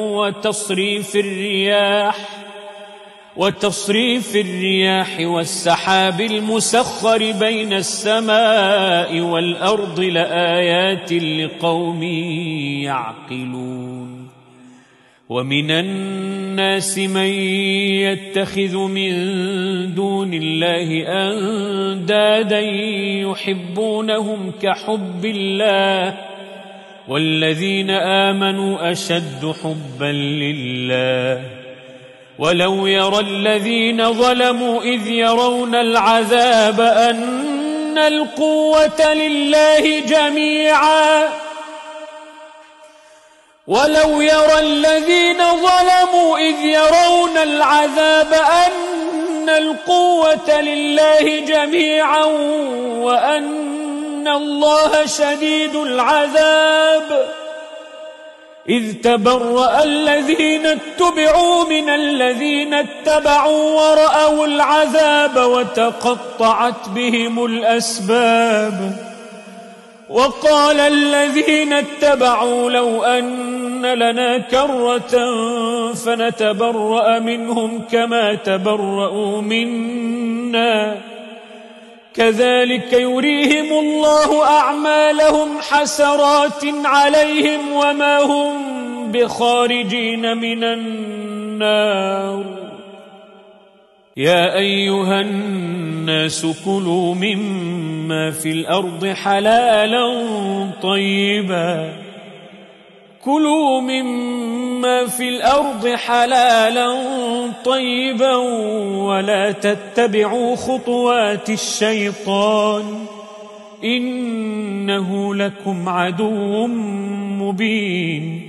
وتصريف الرياح والسحاب المسخر بين السماء والأرض لآيات لقوم يعقلون ومن الناس من يتخذ من دون الله أندادا يحبونهم كحب الله والذين آمنوا أشد حبا لله ولو يرى الذين ظلموا إذ يرون العذاب أن القوة لله جميعا وأن الله شديد العذاب إذ تبرأ الذين اتبعوا من الذين اتبعوا ورأوا العذاب وتقطعت بهم الأسباب وقال الذين اتبعوا لو أن لنا كرة فنتبرأ منهم كما تبرأوا منا كذلك يريهم الله أعمالهم حسرات عليهم وما هم بخارجين من النار يا أيها الناس كلوا مما في الأرض حلالا طيبا ولا تتبعوا خطوات الشيطان إنه لكم عدو مبين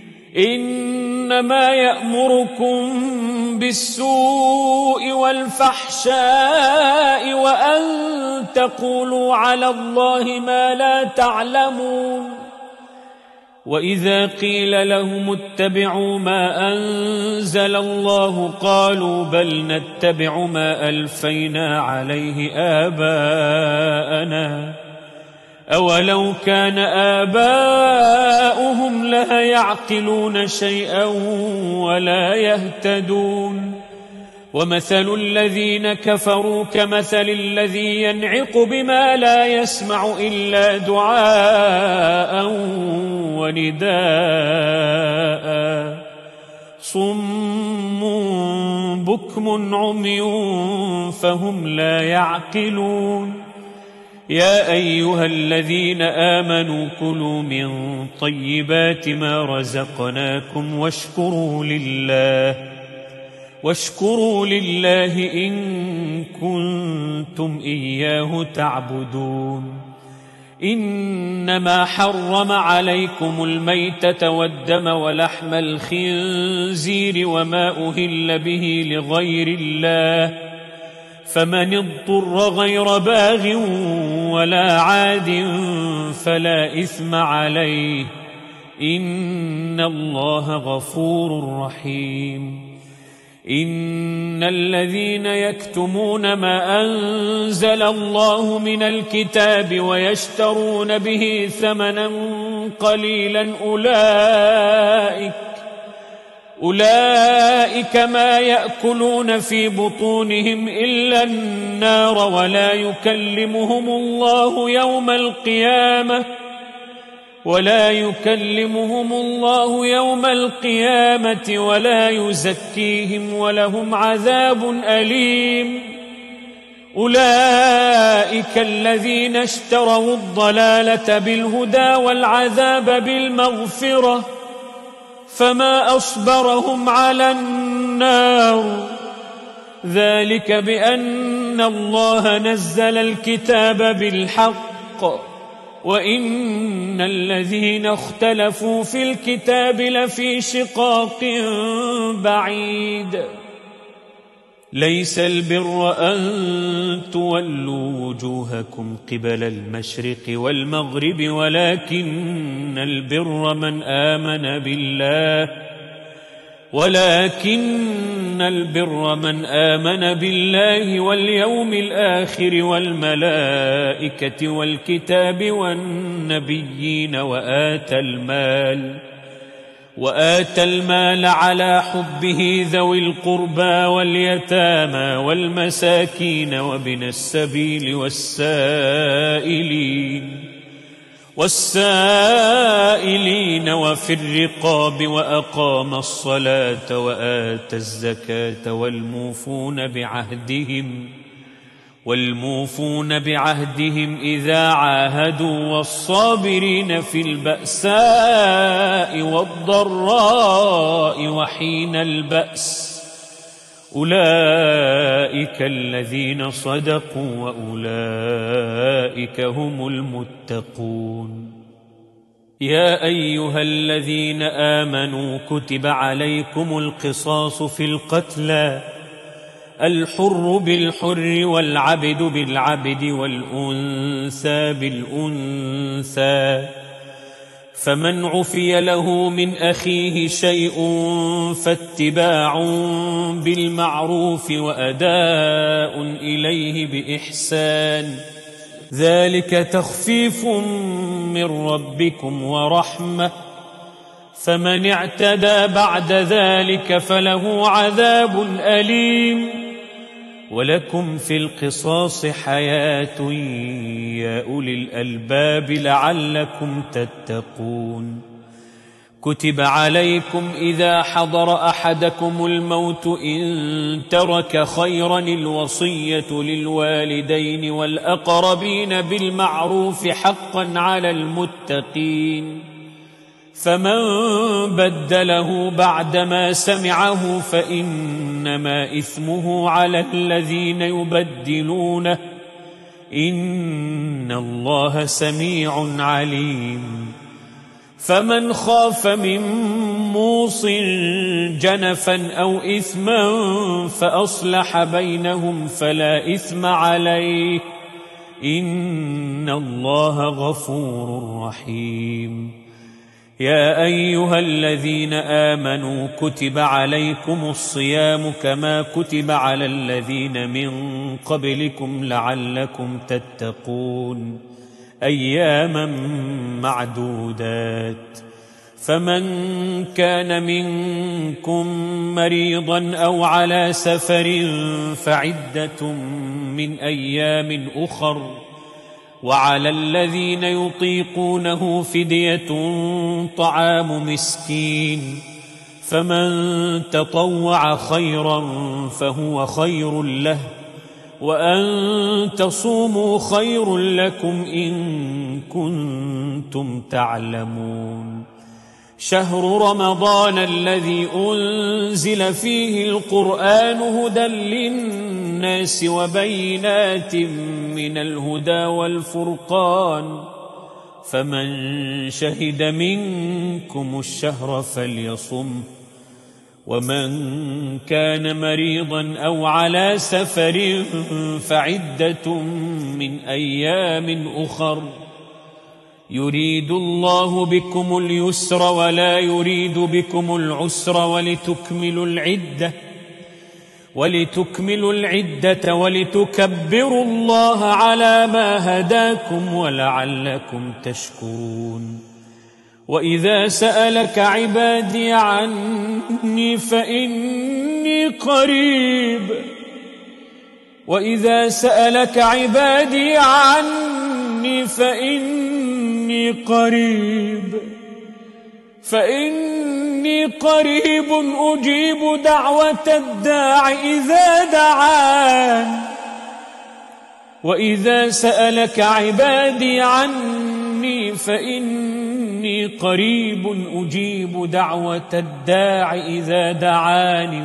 إنما يأمركم بالسوء والفحشاء وأن تقولوا على الله ما لا تعلمون وإذا قيل لهم اتبعوا ما أنزل الله قالوا بل نتبع ما ألفينا عليه آباءنا أولو كان آباؤهم لا يعقلون شيئا ولا يهتدون ومثل الذين كفروا كمثل الذي ينعق بما لا يسمع إلا دعاء ونداء صم بكم عمي فهم لا يعقلون يا أيها الذين آمنوا كلوا من طيبات ما رزقناكم واشكروا لله إن كنتم إياه تعبدون إنما حرم عليكم الميتة والدم ولحم الخنزير وما أهل به لغير الله، فمن اضطر غير باغ ولا عاد فلا إثم عليه، إن الله غفور رحيم. إن الذين يكتمون ما أنزل الله من الكتاب ويشترون به ثمنا قليلا أولئك ما يأكلون في بطونهم إلا النار ولا يكلمهم الله يوم القيامة ولا يزكيهم ولهم عذاب أليم. أولئك الذين اشتروا الضلالة بالهدى والعذاب بالمغفرة، فما أصبرهم على النار، ذلك بأن الله نزل الكتاب بالحق وإن الذين اختلفوا في الكتاب لفي شقاق بعيد. ليس البر أن تولوا وجوهكم قبل المشرق والمغرب ولكن البر من آمن بالله واليوم الآخر والملائكة والكتاب والنبيين وآتى المال على حبه ذوي القربى واليتامى والمساكين وابن السبيل والسائلين وفي الرقاب وأقام الصلاة وآتى الزكاة والموفون بعهدهم إذا عاهدوا والصابرين في البأساء والضراء وحين البأس، أولئك الذين صدقوا وأولئك هم المتقون. يا أيها الذين آمنوا كتب عليكم القصاص في القتلى، الحر بالحر والعبد بالعبد والأنثى بالأنثى، فمن عفي له من أخيه شيء فاتباع بالمعروف وأداء إليه بإحسان، ذلك تخفيف من ربكم ورحمة، فمن اعتدى بعد ذلك فله عذاب أليم. ولكم في القصاص حياة يا أولي الألباب لعلكم تتقون. كتب عليكم إذا حضر أحدكم الموت إن ترك خيرا الوصية للوالدين والأقربين بالمعروف حقا على المتقين، فمن بدله بعدما سمعه فإنما إثمه على الذين يبدلونه، إن الله سميع عليم. فمن خاف من موص جنفا أو إثما فأصلح بينهم فلا إثم عليه، إن الله غفور رحيم. يا أيها الذين آمنوا كتب عليكم الصيام كما كتب على الذين من قبلكم لعلكم تتقون، أياما معدودات. فمن كان منكم مريضا أو على سفر فعدة من أيام أخر، وعلى الذين يطيقونه فدية طعام مسكين، فمن تطوع خيرا فهو خير له، وأن تصوموا خير لكم إن كنتم تعلمون. شهر رمضان الذي أنزل فيه القرآن هدى للناس وبينات من الهدى والفرقان، فمن شهد منكم الشهر فليصم، ومن كان مريضا أو على سفر فعدة من أيام أخر، يريد الله بكم اليسر ولا يريد بكم العسر ولتكملوا العدة ولتكبروا الله على ما هداكم ولعلكم تشكرون. وإذا سألك عبادي عني فإني قريب فإني قريب أجيب دعوة الداع إذا دعان. وإذا سألك عبادي عني فإني قريب أجيب دعوة الداع إذا دعان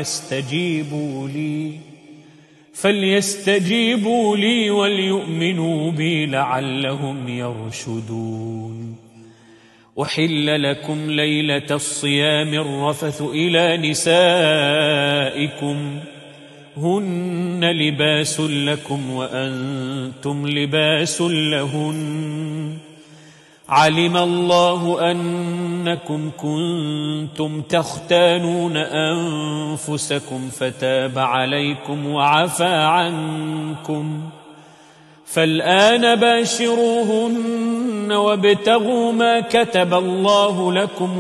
فليستجيبوا لي وليؤمنوا بي لعلهم يرشدون. أحل لكم ليلة الصيام الرفث إلى نسائكم هن لباس لكم وأنتم لباس لهن، علم الله أنكم كنتم تختانون أنفسكم فتاب عليكم وعفى عنكم، فالآن باشروهن وابتغوا ما كتب الله لكم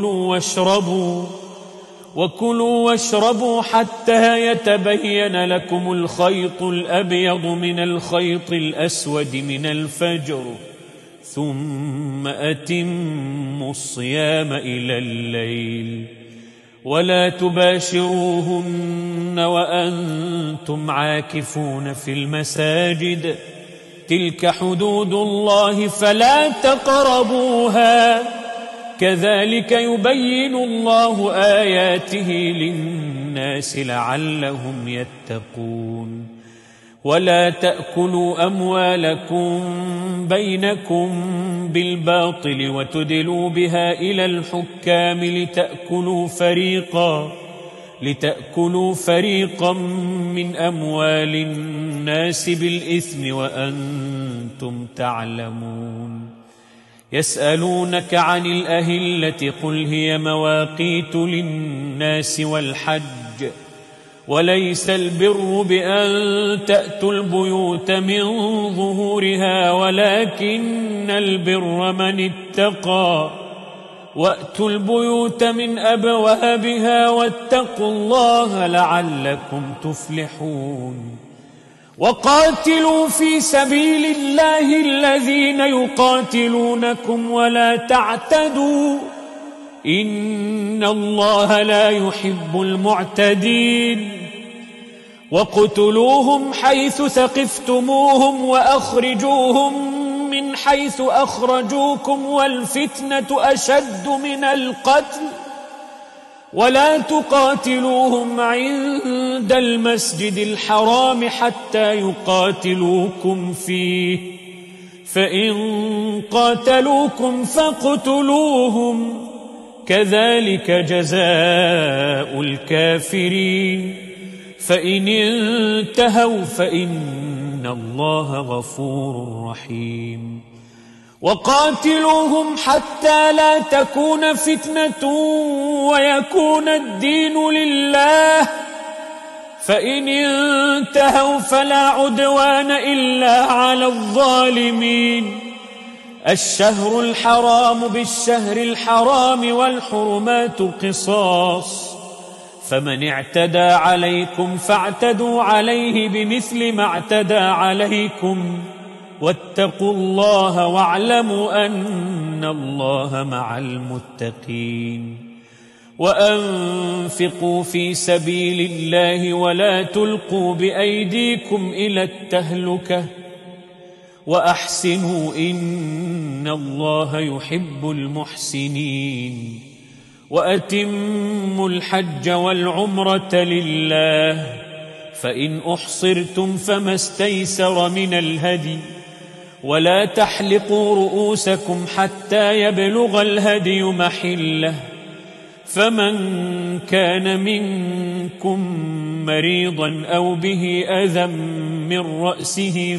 وكلوا واشربوا حتى يتبين لكم الخيط الأبيض من الخيط الأسود من الفجر، ثم أتموا الصيام إلى الليل، ولا تباشروهن وأنتم عاكفون في المساجد، تلك حدود الله فلا تقربوها، كذلك يبين الله آياته للناس لعلهم يتقون. ولا تأكلوا أموالكم بينكم بالباطل وتدلوا بها إلى الحكام لتأكلوا فريقا من أموال الناس بالإثم وأنتم تعلمون. يسألونك عن الأهلة قل هي مواقيت للناس والحج، وليس البر بأن تأتوا البيوت من ظهورها ولكن البر من اتقى، وأتوا البيوت من أبوابها واتقوا الله لعلكم تفلحون. وقاتلوا في سبيل الله الذين يقاتلونكم ولا تعتدوا إن الله لا يحب المعتدين. وقتلوهم حيث ثقفتموهم وأخرجوهم من حيث أخرجوكم والفتنة أشد من القتل، ولا تقاتلوهم عند المسجد الحرام حتى يقاتلوكم فيه، فإن قاتلوكم فاقتلوهم، كذلك جزاء الكافرين. فإن انتهوا فإن الله غفور رحيم. وقاتلوهم حتى لا تكون فتنة ويكون الدين لله، فإن انتهوا فلا عدوان إلا على الظالمين. الشهر الحرام بالشهر الحرام والحرمات قصاص، فمن اعتدى عليكم فاعتدوا عليه بمثل ما اعتدى عليكم، واتقوا الله واعلموا أن الله مع المتقين. وأنفقوا في سبيل الله ولا تلقوا بأيديكم إلى التهلكة وأحسنوا إن الله يحب المحسنين. وأتموا الحج والعمرة لله، فإن أحصرتم فما استيسر من الهدي، ولا تحلقوا رؤوسكم حتى يبلغ الهدي محله، فمن كان منكم مريضا أو به أذى من رأسه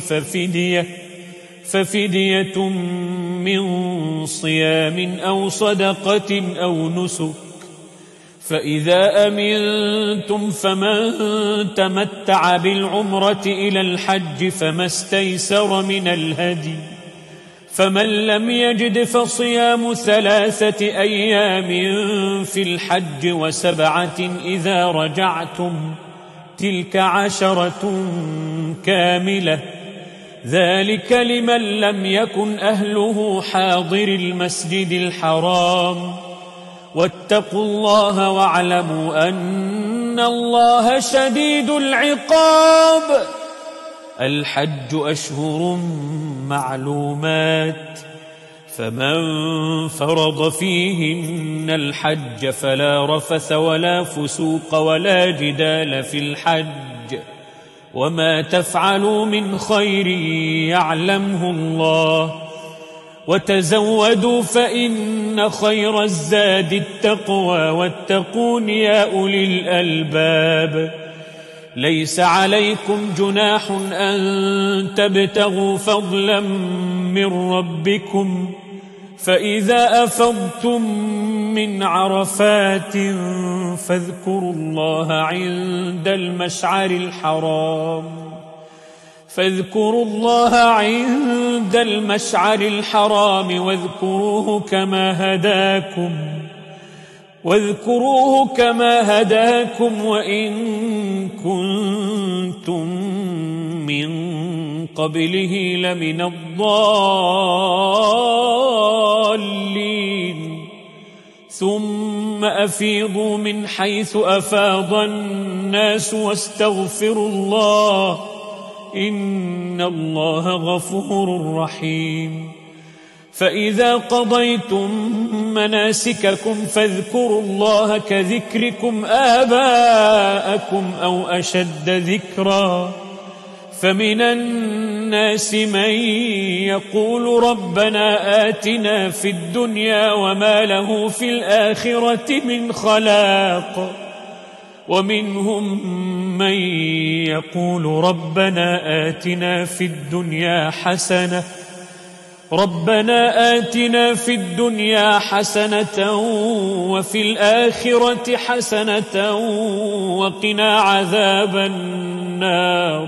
ففدية من صيام أو صدقة أو نسك، فإذا أمنتم فمن تمتع بالعمرة إلى الحج فما استيسر من الهدي، فمن لم يجد فصيام 3 أيام في الحج و7 إذا رجعتم، تلك 10 كاملة، ذلك لمن لم يكن أهله حاضر المسجد الحرام. واتقوا الله واعلموا أن الله شديد العقاب. الحج أشهر معلومات، فمن فرض فيهن الحج فلا رفث ولا فسوق ولا جدال في الحج، وما تفعلوا من خير يعلمه الله، وتزودوا فإن خير الزاد التقوى، واتقون يا أولي الألباب. ليس عليكم جناح أن تبتغوا فضلا من ربكم، فإذا أفضتم من عرفات فاذكروا الله عند المشعر الحرام واذكروه كما هداكم وإن كنتم من قبله لمن الضالين. ثم أفيضوا من حيث أفاض الناس واستغفروا الله، إن الله غفور رحيم. فإذا قضيتم مناسككم فاذكروا الله كذكركم آباءكم أو أشد ذكرا، فمن الناس من يقول ربنا آتنا في الدنيا وما له في الآخرة من خلاق، ومنهم من يقول ربنا آتنا في الدنيا حسنة وفي الآخرة حسنة وقنا عذاب النار.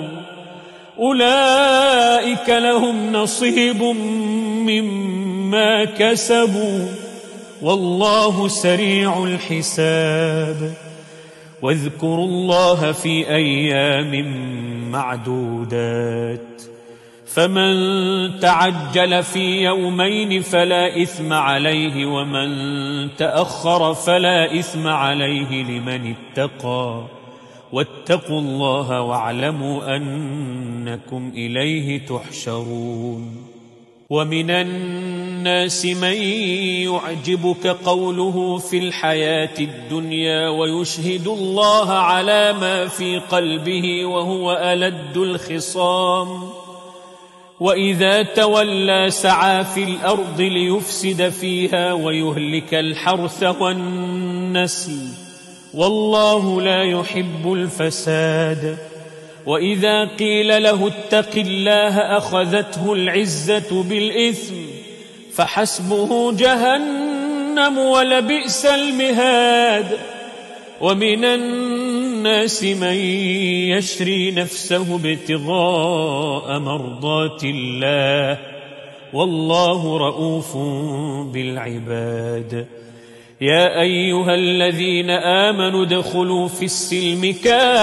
أولئك لهم نصيب مما كسبوا والله سريع الحساب. واذكروا الله في أيام معدودات، فمن تعجل في يومين فلا إثم عليه، ومن تأخر فلا إثم عليه لمن اتقى، واتقوا الله واعلموا أنكم إليه تحشرون. ومن الناس من يعجبك قوله في الحياة الدنيا ويشهد الله على ما في قلبه وهو ألد الخصام، وإذا تولى سعى في الأرض ليفسد فيها ويهلك الحرث والنسل، والله لا يحب الفساد. وإذا قيل له اتق الله أخذته العزة بالإثم، فحسبه جهنم ولبئس المهاد. ومن الناس من يشري نفسه ابتغاء مرضات الله، والله رؤوف بالعباد. يا أيها الذين آمنوا ادخلوا في السلم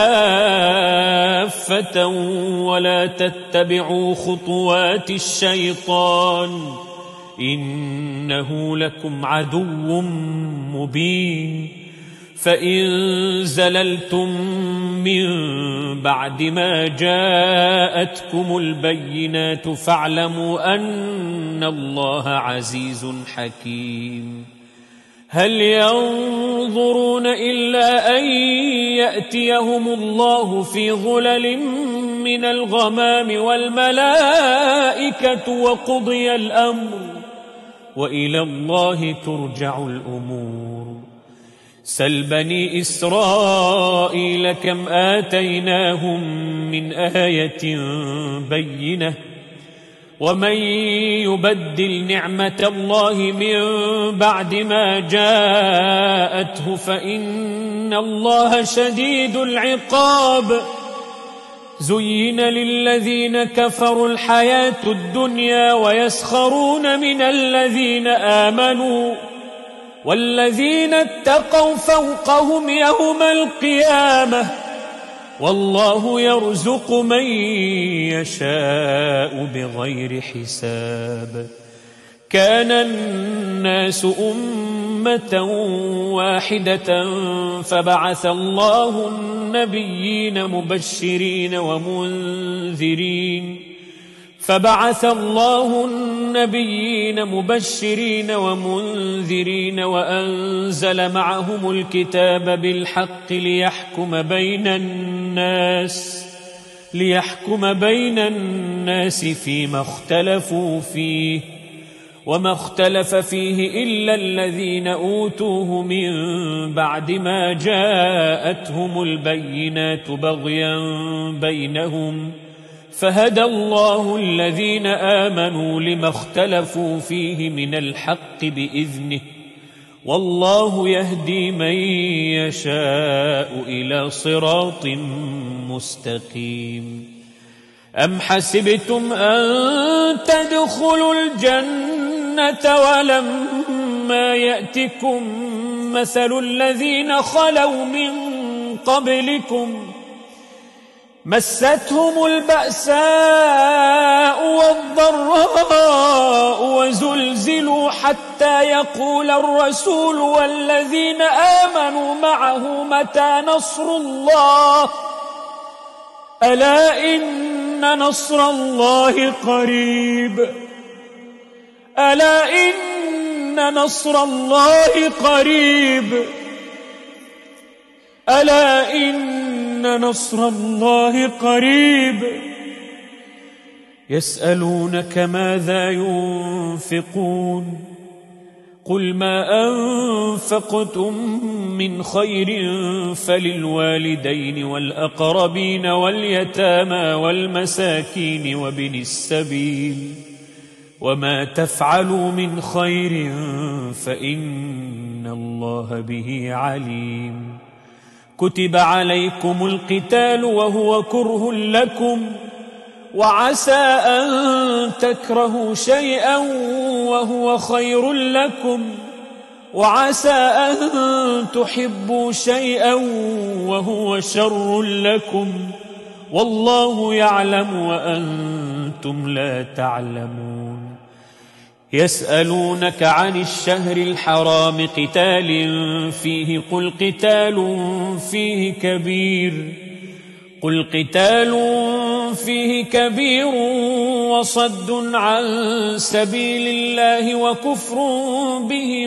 كافة ولا تتبعوا خطوات الشيطان، إنه لكم عدو مبين. فإن زللتم من بعد ما جاءتكم البينات فاعلموا أن الله عزيز حكيم. هل ينظرون إلا أن يأتيهم الله في ظلل من الغمام والملائكة وقضي الأمر وإلى الله ترجع الأمور. سل بني إسرائيل كم آتيناهم من آية بينة ومن يبدل نعمة الله من بعد ما جاءته فإن الله شديد العقاب. زين للذين كفروا الحياة الدنيا ويسخرون من الذين آمنوا والذين اتقوا فوقهم يوم القيامة والله يرزق من يشاء بغير حساب. كان الناس أمة واحدة فبعث الله النبيين مبشرين ومنذرين وأنزل معهم الكتاب بالحق ليحكم بين الناس فيما اختلفوا فيه وما اختلف فيه إلا الذين أوتوه من بعد ما جاءتهم البينات بغيا بينهم فهدى الله الذين آمنوا لما اختلفوا فيه من الحق بإذنه والله يهدي من يشاء إلى صراط مستقيم. أم حسبتم أن تدخلوا الجنة ولما يأتكم مثل الذين خلوا من قبلكم مستهم البأساء والضراء وزلزلوا حتى يقول الرسول والذين آمنوا معه متى نصر الله ألا إن نصر الله قريب ألا إن نصر الله قريب ألا إن نصر الله قريب. يسألونك ماذا ينفقون قل ما أنفقتم من خير فللوالدين والأقربين واليتامى والمساكين وابن السبيل وما تفعلوا من خير فإن الله به عليم. كتب عليكم القتال وهو كره لكم وعسى أن تكرهوا شيئا وهو خير لكم وعسى أن تحبوا شيئا وهو شر لكم والله يعلم وأنتم لا تعلمون. يسألونك عن الشهر الحرام قتال فيه قل قتال فيه كبير وصد عن سبيل الله وكفر به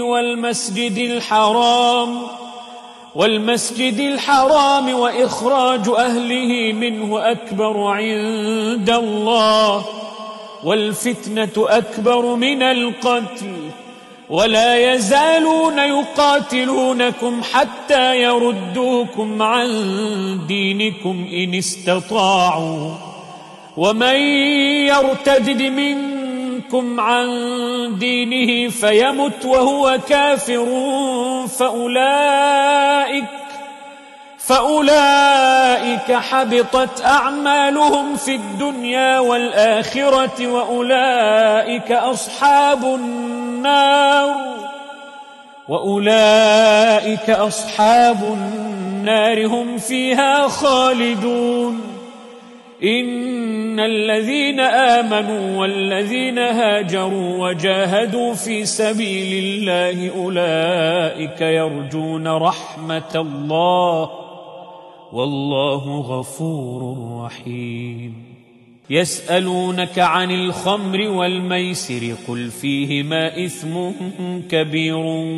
والمسجد الحرام وإخراج أهله منه أكبر عند الله والفتنة أكبر من القتل ولا يزالون يقاتلونكم حتى يردوكم عن دينكم إن استطاعوا ومن يرتد منكم عن دينه فيمت وهو كافر فأولئك حبطت أعمالهم في الدنيا والآخرة وأولئك أصحاب النار هم فيها خالدون. إن الذين آمنوا والذين هاجروا وجاهدوا في سبيل الله أولئك يرجون رحمة الله والله غفور رحيم. يسألونك عن الخمر والميسر قل فيهما إثم كبير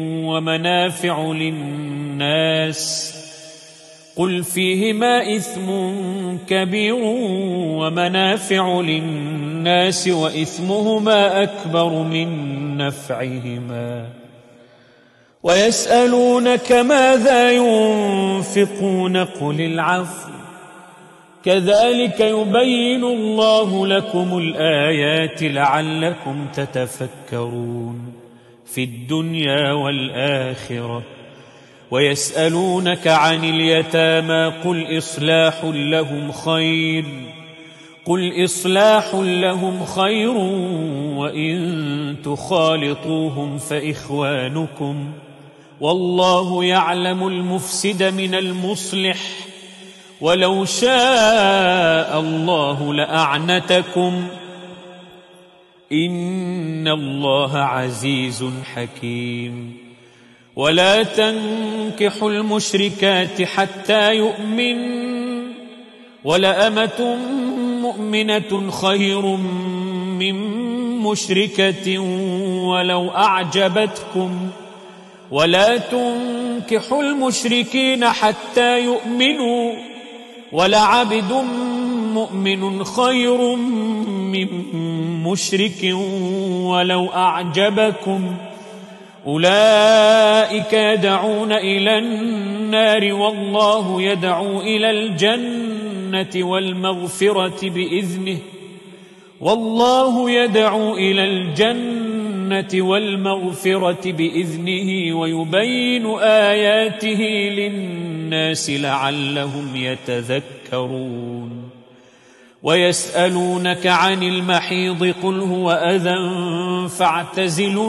ومنافع للناس وإثمهما أكبر من نفعهما ويسألونك ماذا ينفقون قل العفو كذلك يبين الله لكم الآيات لعلكم تتفكرون في الدنيا والآخرة ويسألونك عن اليتامى قل إصلاح لهم خير وإن تخالطوهم فإخوانكم والله يعلم المفسد من المصلح ولو شاء الله لأعنتكم إن الله عزيز حكيم ولا تنكحوا المشركات حتى يؤمن ولأمة مؤمنة خير من مشركة ولو أعجبتكم ولا تنكحوا المشركين حتى يؤمنوا ولعبد مؤمن خير من مشرك ولو أعجبكم أولئك يدعون إلى النار والله يدعو إلى الجنة والمغفرة بإذنه ويبين آياته للناس لعلهم يتذكرون ويسألونك عن المحيض قل هو أذى فاعتزلوا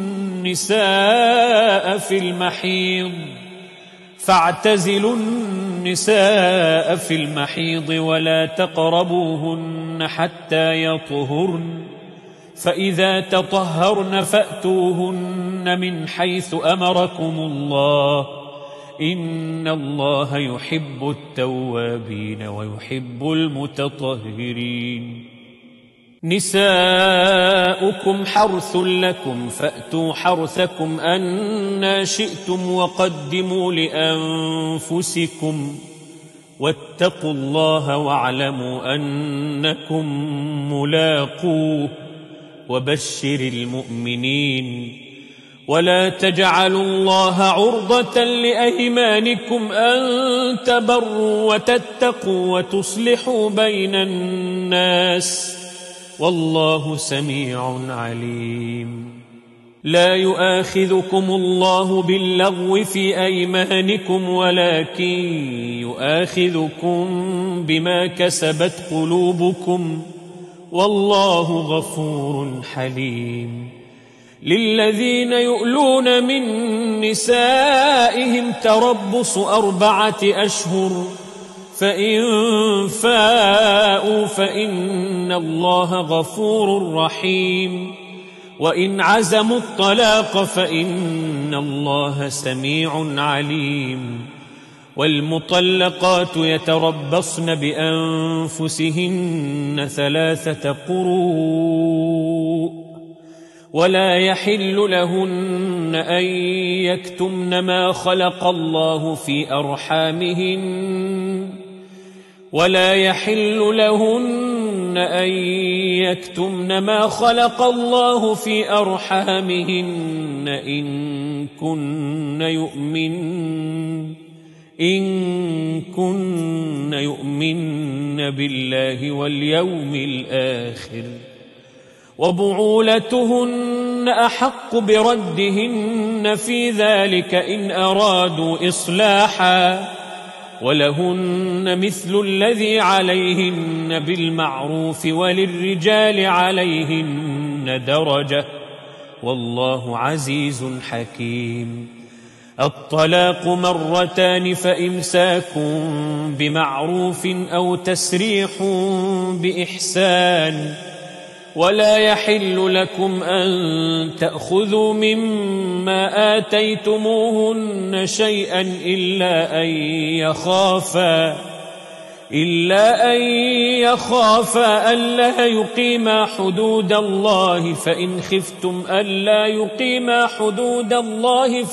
النساء في المحيض ولا تقربوهن حتى يطهرن فإذا تطهرن فأتوهن من حيث أمركم الله إن الله يحب التوابين ويحب المتطهرين نساؤكم حرث لكم فأتوا حرثكم أنى شئتم وقدموا لأنفسكم واتقوا الله واعلموا أنكم ملاقوه وبشر المؤمنين ولا تجعلوا الله عرضة لأيمانكم أن تبروا وتتقوا وتصلحوا بين الناس والله سميع عليم لا يؤاخذكم الله باللغو في أيمانكم ولكن يؤاخذكم بما كسبت قلوبكم والله غفور حليم للذين يؤلون من نسائهم تربص 4 أشهر فإن فاءوا فإن الله غفور رحيم وإن عزموا الطلاق فإن الله سميع عليم والمطلقات يتربصن بأنفسهن 3 قروء ولا يحل لهن أن يكتمن ما خلق الله في أرحامهن إن كن يؤمن بالله واليوم الآخر وبعولتهن أحق بردهن في ذلك إن أرادوا إصلاحا ولهن مثل الذي عليهن بالمعروف وللرجال عليهن درجة والله عزيز حكيم الطلاق 2 مرتان فإمساك بمعروف أو تسريح بإحسان ولا يحل لكم أن تأخذوا مما إلا أن يخافا ألا يقيما حدود الله، فإن خفتم ألا يقيما حدود الله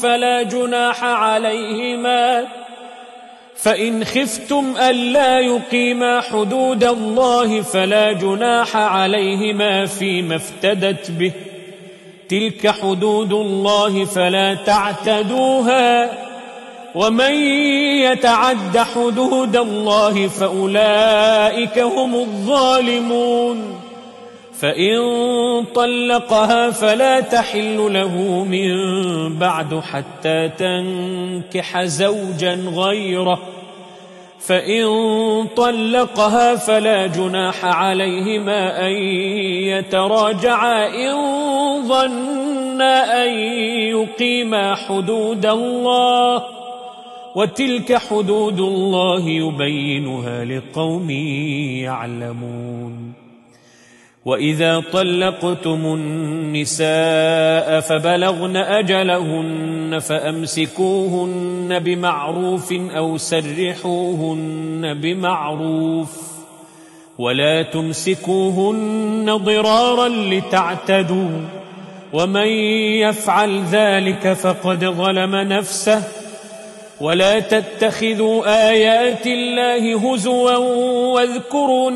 فلا جناح عليهما فيما افتدت به، تلك حدود الله فلا تعتدوها، ومن يتعد حدود الله فأولئك هم الظالمون. فإن طلقها فلا تحل له من بعد حتى تنكح زوجا غيره، فإن طلقها فلا جناح عليهما أن يتراجعا إن ظنا أن يقيما حدود الله، وتلك حدود الله يبينها لقوم يعلمون. وإذا طلقتم النساء فبلغن أجلهن فأمسكوهن بمعروف أو سرحوهن بمعروف، ولا تمسكوهن ضرارا لتعتدوا، ومن يفعل ذلك فقد ظلم نفسه. ولا تتخذوا آيات الله هزوا واذكروا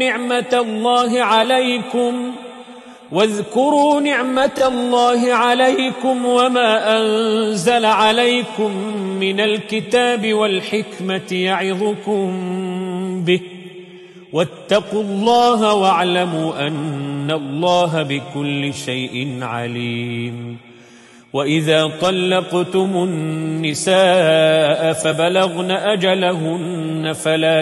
نعمة الله عليكم وما أنزل عليكم من الكتاب والحكمة يعظكم به، واتقوا الله واعلموا أن الله بكل شيء عليم. وإذا طلقتم النساء فبلغن أجلهن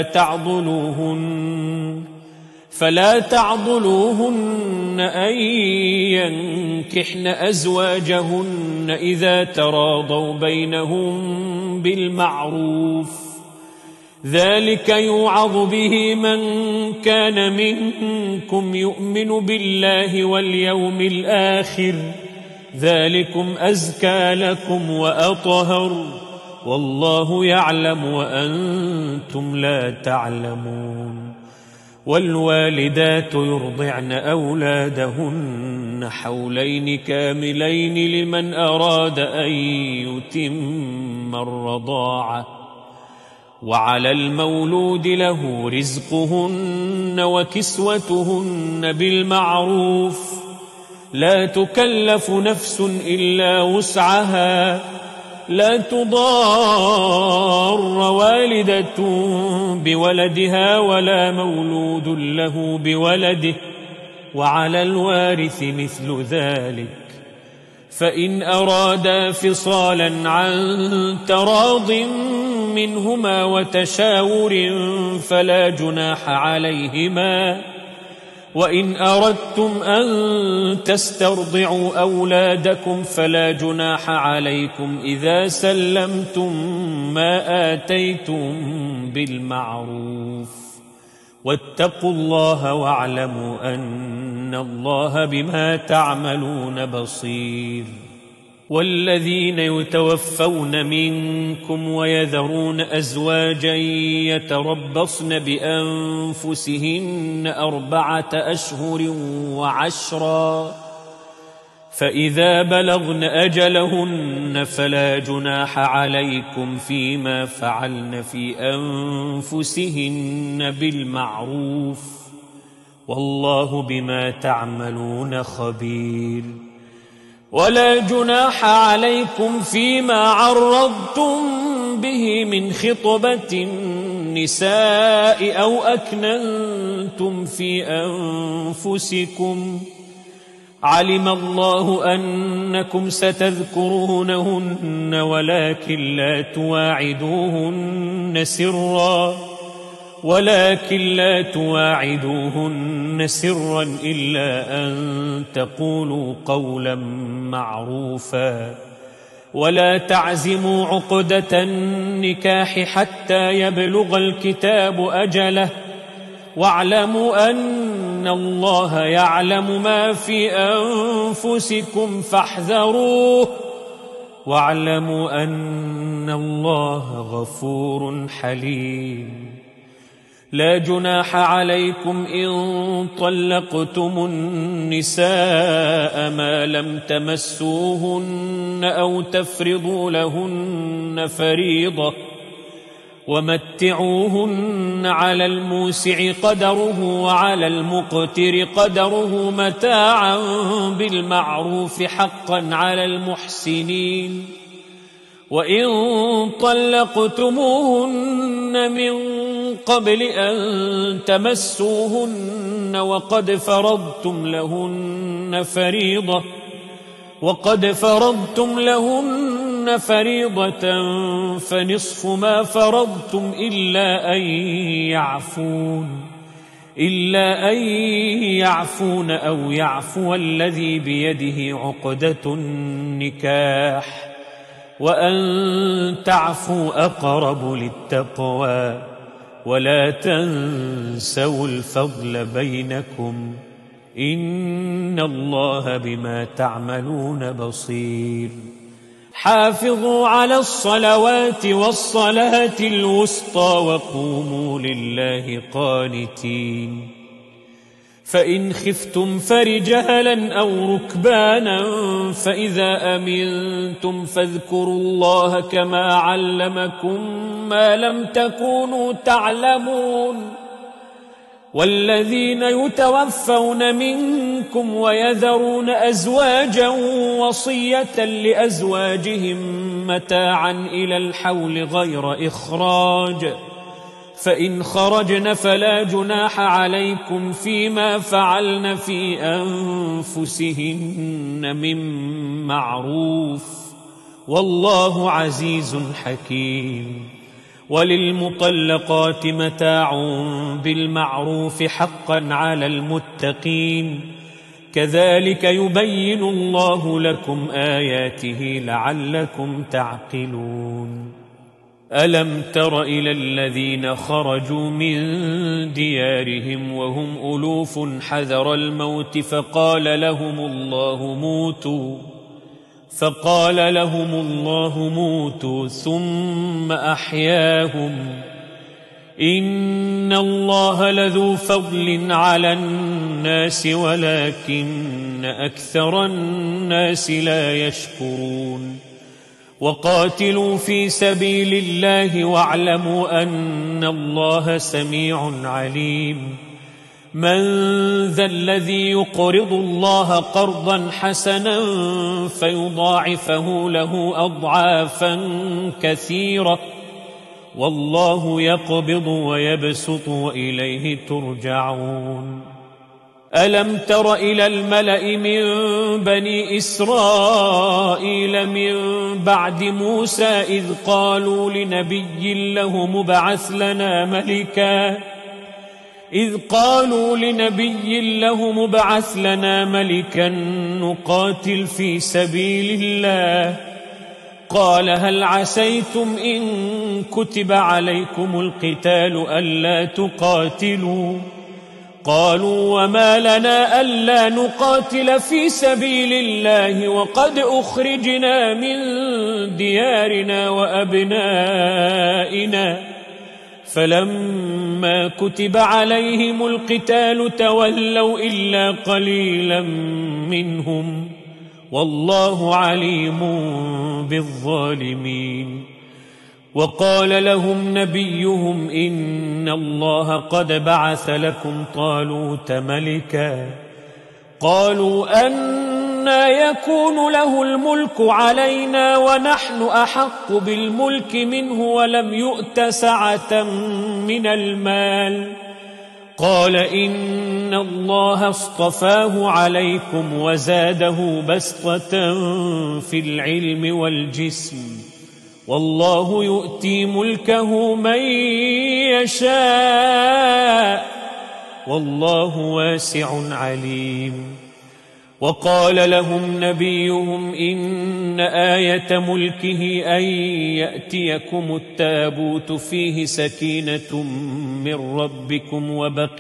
فلا تعضلوهن أن ينكحن أزواجهن إذا تراضوا بينهم بالمعروف، ذلك يوعظ به من كان منكم يؤمن بالله واليوم الآخر، ذلكم أزكى لكم وأطهر، والله يعلم وأنتم لا تعلمون. والوالدات يرضعن أولادهن حولين كاملين لمن أراد أن يتم الرضاعة، وعلى المولود له رزقهن وكسوتهن بالمعروف، لا تكلف نفس إلا وسعها، لا تضار والدة بولدها ولا مولود له بولده، وعلى الوارث مثل ذلك. فإن أرادا فصالا عن تراض منهما وتشاور فلا جناح عليهما. وإن أردتم أن تسترضعوا أولادكم فلا جناح عليكم إذا سلمتم ما آتيتم بالمعروف، واتقوا الله واعلموا أن الله بما تعملون بصير. والذين يتوفون منكم ويذرون أزواجا يتربصن بأنفسهن 4 أشهر وعشرا، فإذا بلغن أجلهن فلا جناح عليكم فيما فعلن في أنفسهن بالمعروف، والله بما تعملون خبير. ولا جناح عليكم فيما عرضتم به من خطبة النساء أو أكننتم في أنفسكم، علم الله أنكم ستذكرونهن ولكن لا تواعدوهن سرا إلا أن تقولوا قولا معروفا، ولا تعزموا عقدة النكاح حتى يبلغ الكتاب أجله، واعلموا أن الله يعلم ما في أنفسكم فاحذروه، واعلموا أن الله غفور حليم. لا جناح عليكم إن طلقتم النساء ما لم تمسوهن أو تفرضوا لهن فريضة ومتعوهن على الموسع قدره وعلى المقتر قدره متاعا بالمعروف حقا على المحسنين. وإن طلقتموهن من قبل أن تمسوهن وقد فرضتم لهن فريضة فنصف ما فرضتم إلا أن يعفون أو يعفو الذي بيده عقدة النكاح وأن تعفوا أقرب للتقوى ولا تنسوا الفضل بينكم إن الله بما تعملون بصير. حافظوا على الصلوات والصلاة الوسطى وقوموا لله قانتين. فإن خفتم فرجالا أو ركبانا فإذا أمنتم فاذكروا الله كما علمكم ما لم تكونوا تعلمون. والذين يتوفون منكم ويذرون أزواجا وصية لأزواجهم متاعا إلى الحول غير إخراج فإن خرجن فلا جناح عليكم فيما فعلن في أنفسهن من معروف والله عزيز حكيم. وللمطلقات متاع بالمعروف حقا على المتقين كذلك يبين الله لكم آياته لعلكم تعقلون. ألم تر إلى الذين خرجوا من ديارهم وهم ألوف حذر الموت فقال لهم الله موتوا ثم أحياهم إن الله لذو فضل على الناس ولكن أكثر الناس لا يشكرون. وقاتلوا في سبيل الله واعلموا أن الله سميع عليم. من ذا الذي يقرض الله قرضا حسنا فيضاعفه له أضعافا كثيرة والله يقبض ويبسط وإليه ترجعون. ألم تر إلى الملأ من بني إسرائيل من بعد موسى إذ قالوا لنبي له مبعث لنا ملكا نقاتل في سبيل الله قال هل عسيتم إن كتب عليكم القتال ألا تقاتلوا قالوا وما لنا ألا نقاتل في سبيل الله وقد أخرجنا من ديارنا وأبنائنا فلما كتب عليهم القتال تولوا إلا قليلا منهم والله عليم بالظالمين. وقال لهم نبيهم إن الله قد بعث لكم طالوت ملكا قالوا أنى يكون له الملك علينا ونحن أحق بالملك منه ولم يؤت سعة من المال قال إن الله اصطفاه عليكم وزاده بسطة في العلم والجسم والله يؤتي ملكه من يشاء والله واسع عليم. وقال لهم نبيهم إن آية ملكه أن يأتيكم التابوت فيه سكينة من ربكم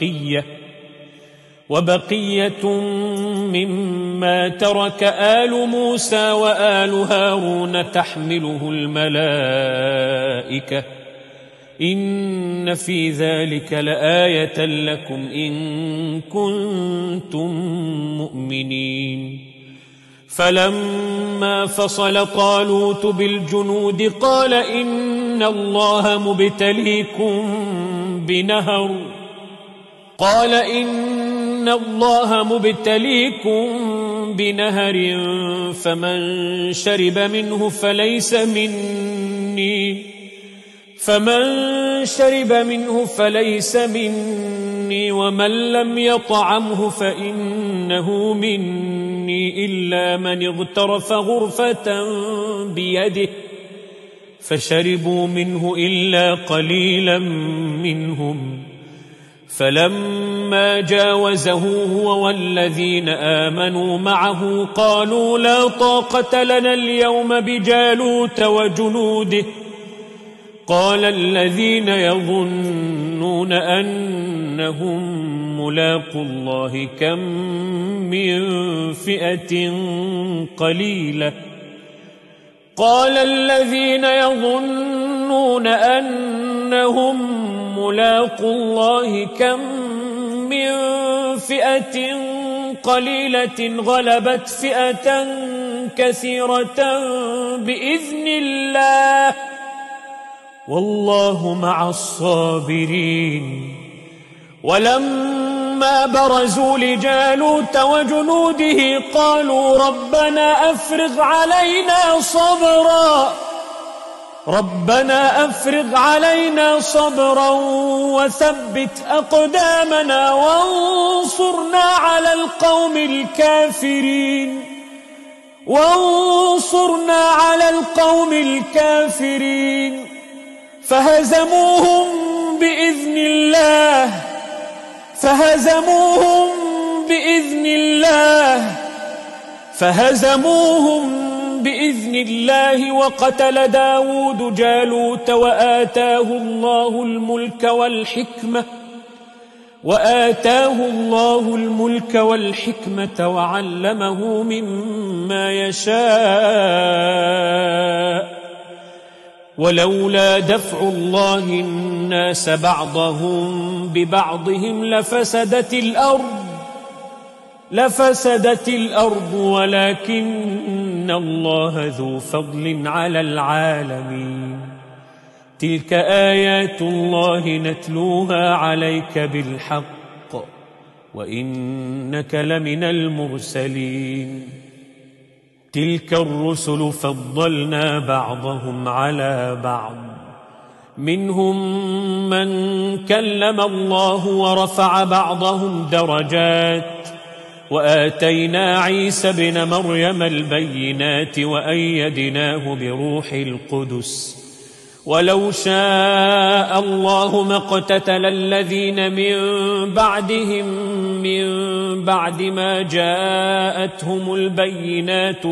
وبقية مما ترك آل موسى وآل هارون تحمله الملائكة إن في ذلك لآية لكم إن كنتم مؤمنين فلما فصل طالوت بالجنود قال إن الله مبتليكم بنهر فمن شرب منه فليس مني ومن لم يطعمه فإنه مني إلا من اغترف غرفة بيده فشربوا منه إلا قليلا منهم فلما جاوزه هو والذين آمنوا معه قالوا لا طاقة لنا اليوم بجالوت وجنوده قال الذين يظنون أنهم ملاقو الله كم من فئة قليلة غلبت فئة كثيرة بإذن الله والله مع الصابرين ولما برزوا لجالوت وجنوده قالوا ربنا أفرغ علينا صبرا وثبت أقدامنا وانصرنا على القوم الكافرين فهزموهم بإذن الله وقتل داود جالوت وآتاه الله الملك والحكمة وعلمه مما يشاء ولولا دفع الله الناس بعضهم ببعضهم لفسدت الأرض ولكن الله ذو فضل على العالمين تلك آيات الله نتلوها عليك بالحق وإنك لمن المرسلين تلك الرسل فضلنا بعضهم على بعض منهم من كلم الله ورفع بعضهم درجات وآتينا عيسى ابن مريم البينات وأيدناه بروح القدس ولو شاء الله ما اقتتل الذين من بعدهم من بعد ما جاءتهم البينات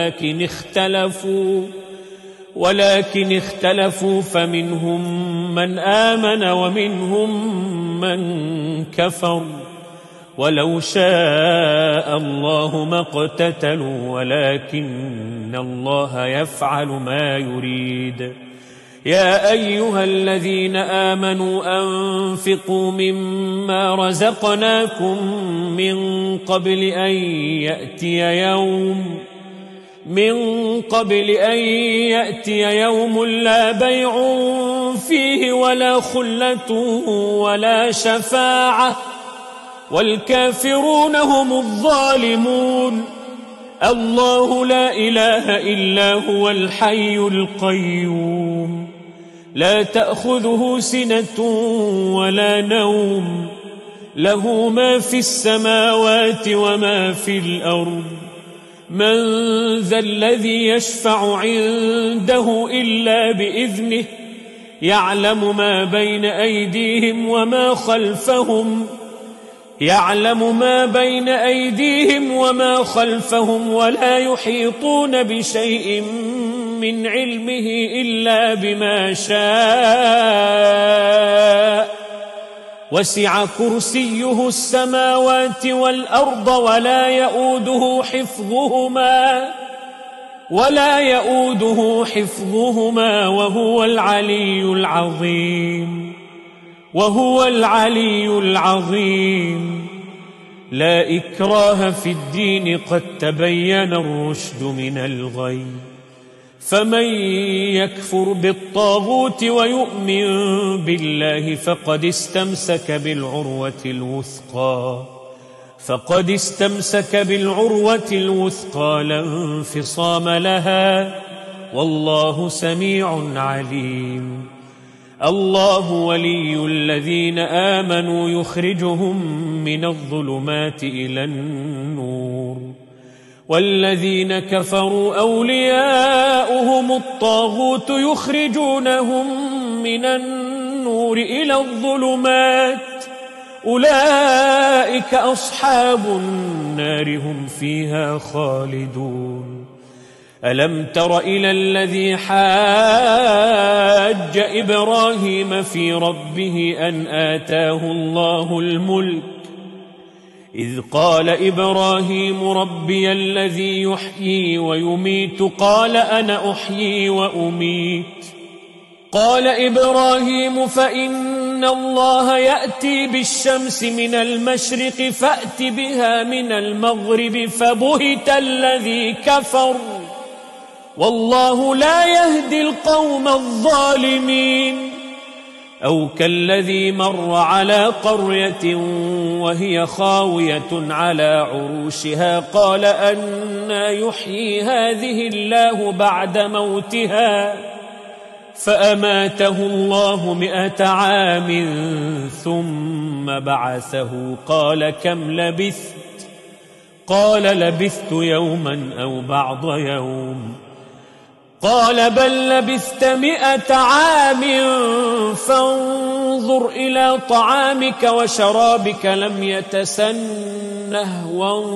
ولكن اختلفوا فمنهم من آمن ومنهم من كفر ولو شاء الله ما اقتتلوا ولكن الله يفعل ما يريد يا أيها الذين آمنوا أنفقوا مما رزقناكم من قبل أن يأتي يوم لا بيع فيه ولا خلة ولا شفاعة والكافرون هم الظالمون الله لا إله إلا هو الحي القيوم لا تأخذه سنة ولا نوم له ما في السماوات وما في الأرض من ذا الذي يشفع عنده إلا بإذنه يعلم ما بين أيديهم وما خلفهم ولا يحيطون بشيء من علمه إلا بما شاء وسع كرسيه السماوات والأرض ولا يؤوده حفظهما ولا يؤوده حفظهما وهو العلي العظيم. لا إكراه في الدين قد تبين الرشد من الغي، فمن يكفر بالطاغوت ويؤمن بالله فقد استمسك بالعروة الوثقى لا انفصام لها، والله سميع عليم. الله ولي الذين آمنوا يخرجهم من الظلمات إلى النور، والذين كفروا أولياؤهم الطاغوت يخرجونهم من النور إلى الظلمات، أولئك أصحاب النار هم فيها خالدون. ألم تر إلى الذي حاج إبراهيم في ربه أن آتاه الله الملك، إذ قال إبراهيم ربي الذي يحيي ويميت قال أنا أحيي وأميت. قال إبراهيم فإن الله يأتي بالشمس من المشرق فأت بها من المغرب، فبهت الذي كفر والله لا يهدي القوم الظالمين. أو كالذي مر على قرية وهي خاوية على عروشها قال أنى يحيي هذه الله بعد موتها، فأماته الله 100 عام ثم بعثه قال كم لبثت؟ قال لبثت يوما أو بعض يوم. قال بل لبثت 100 عام فانظر إلى طعامك وشرابك لم يتسنه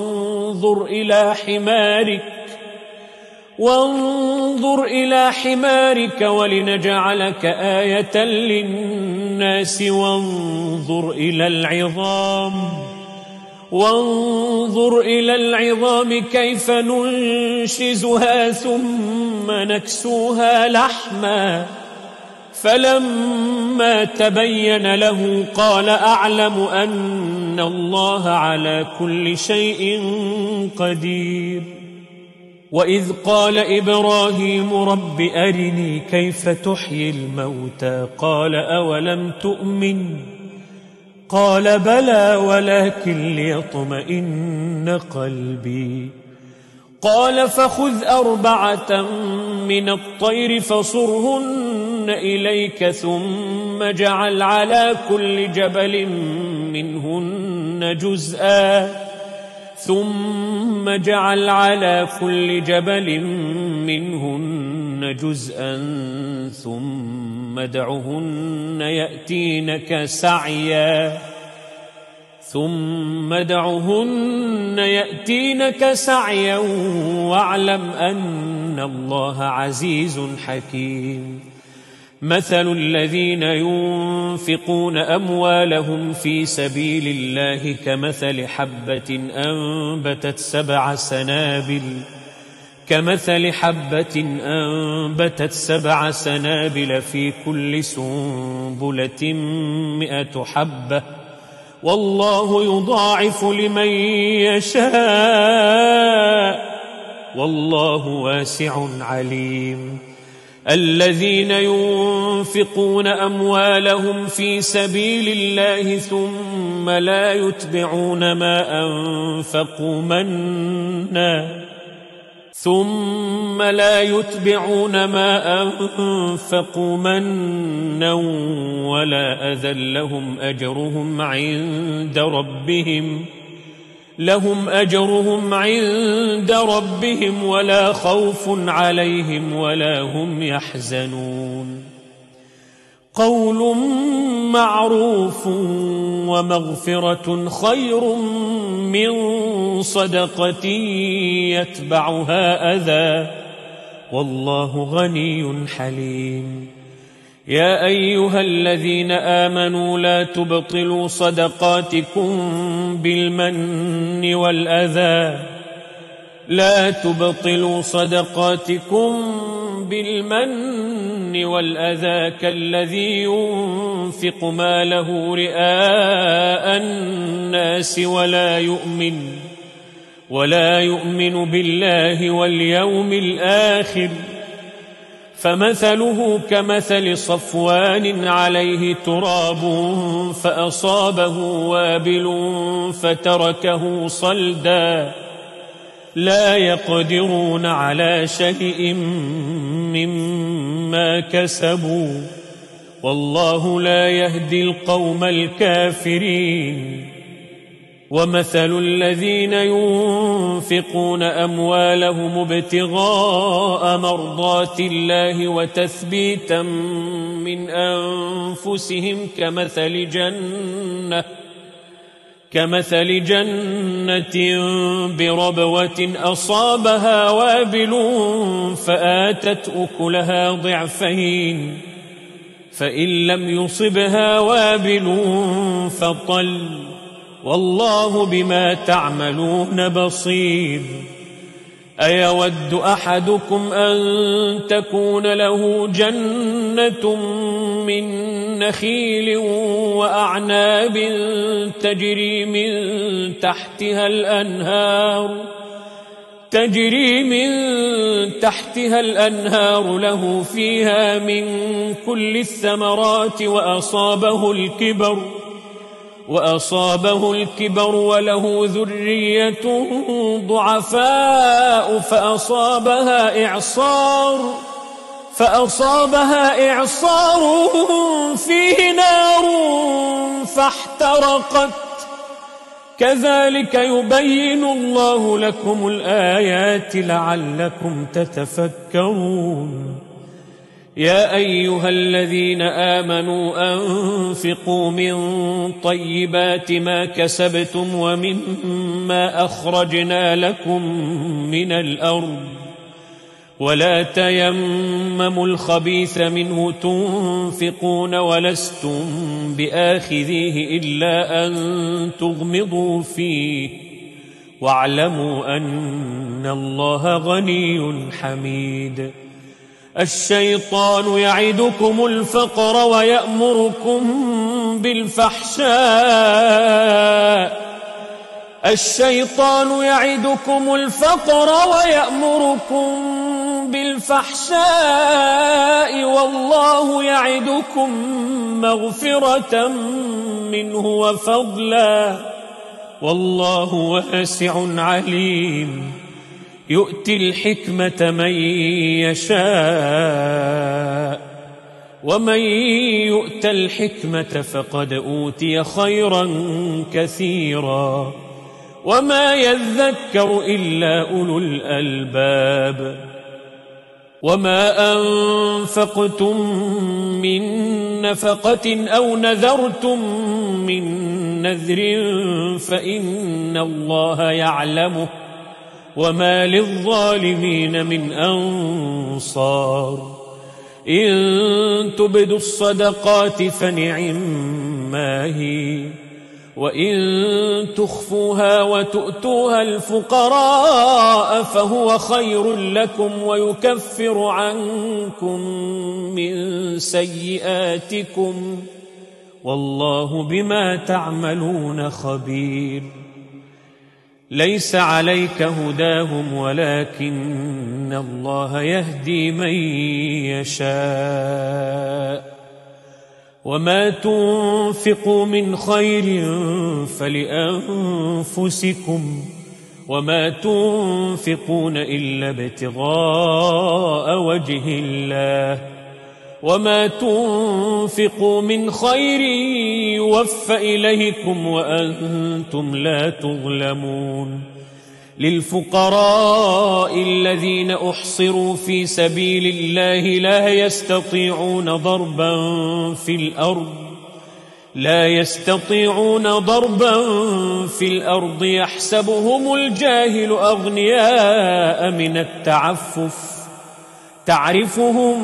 وانظر إلى حمارك ولنجعلك آية للناس وانظر إلى العظام كيف ننشزها ثم نكسوها لحما، فلما تبين له قال أعلم أن الله على كل شيء قدير. وإذ قال إبراهيم رب أرني كيف تحيي الموتى قال أولم تؤمن؟ قال بلى ولكن ليطمئن قلبي. قال فخذ 4 من الطير فصرهن إليك ثم اجعل على كل جبل منهن جزءا ثم ادعهن يأتينك سعيا واعلم أن الله عزيز حكيم. مثل الذين ينفقون أموالهم في سبيل الله كمثل حبة أنبتت 7 سنابل في كل سنبلة 100 حبة، والله يضاعف لمن يشاء والله واسع عليم. الذين ينفقون أموالهم في سبيل الله ثم لا يتبعون ما أنفقوا منا ولا أذى لهم أجرهم عند ربهم ولا خوف عليهم ولا هم يحزنون. قول معروف ومغفرة خير من صدقة يتبعها أذى والله غني حليم. يا أيها الذين آمنوا لا تبطلوا صدقاتكم بالمن والأذى لا تبطلوا صدقاتكم بالمن والأذى كالذي ينفق ماله رئاء الناس ولا يؤمن بالله واليوم الآخر، فمثله كمثل صفوان عليه تراب فأصابه وابل فتركه صلدا، لا يقدرون على شيء مما كسبوا، والله لا يهدي القوم الكافرين. ومثل الذين ينفقون أموالهم ابتغاء مرضات الله وتثبيتا من أنفسهم كمثل جنة بربوة أصابها وابل فآتت أكلها ضعفين، فإن لم يصبها وابل فطل، والله بما تعملون بصير. أيود أحدكم أن تكون له جنة من نخيل وأعناب تجري من تحتها الأنهار له فيها من كل الثمرات وأصابه الكبر وله ذرية ضعفاء فأصابها إعصار فيه نار فاحترقت. كذلك يبين الله لكم الآيات لعلكم تتفكرون. يا أيها الذين آمنوا أنفقوا من طيبات ما كسبتم ومما أخرجنا لكم من الأرض، ولا تيمموا الخبيث منه تنفقون ولستم بآخذيه إلا أن تغمضوا فيه، واعلموا أن الله غني حميد. الشيطان يعدكم الفقر ويأمركم بالفحشاء والله يعدكم مغفرة منه وفضلا، والله واسع عليم. يؤتي الحكمة من يشاء، ومن يؤت الحكمة فقد أوتي خيرا كثيرا، وما يذكر إلا أولو الألباب. وما أنفقتم من نفقة أو نذرتم من نذر فإن الله يعلمه، وما للظالمين من أنصار. إن تبدوا الصدقات فنعما هي، وإن تخفوها وتؤتوها الفقراء فهو خير لكم ويكفر عنكم من سيئاتكم، والله بما تعملون خبير. ليس عليك هداهم ولكن الله يهدي من يشاء. وما تنفقوا من خير فلأنفسكم، وما تنفقون إلا ابتغاء وجه الله، وما تنفقوا من خير يوفى إليكم وأنتم لا تظلمون. للفقراء الذين أحصروا في سبيل الله لا يستطيعون ضربا في الأرض يحسبهم الجاهل أغنياء من التعفف، تعرفهم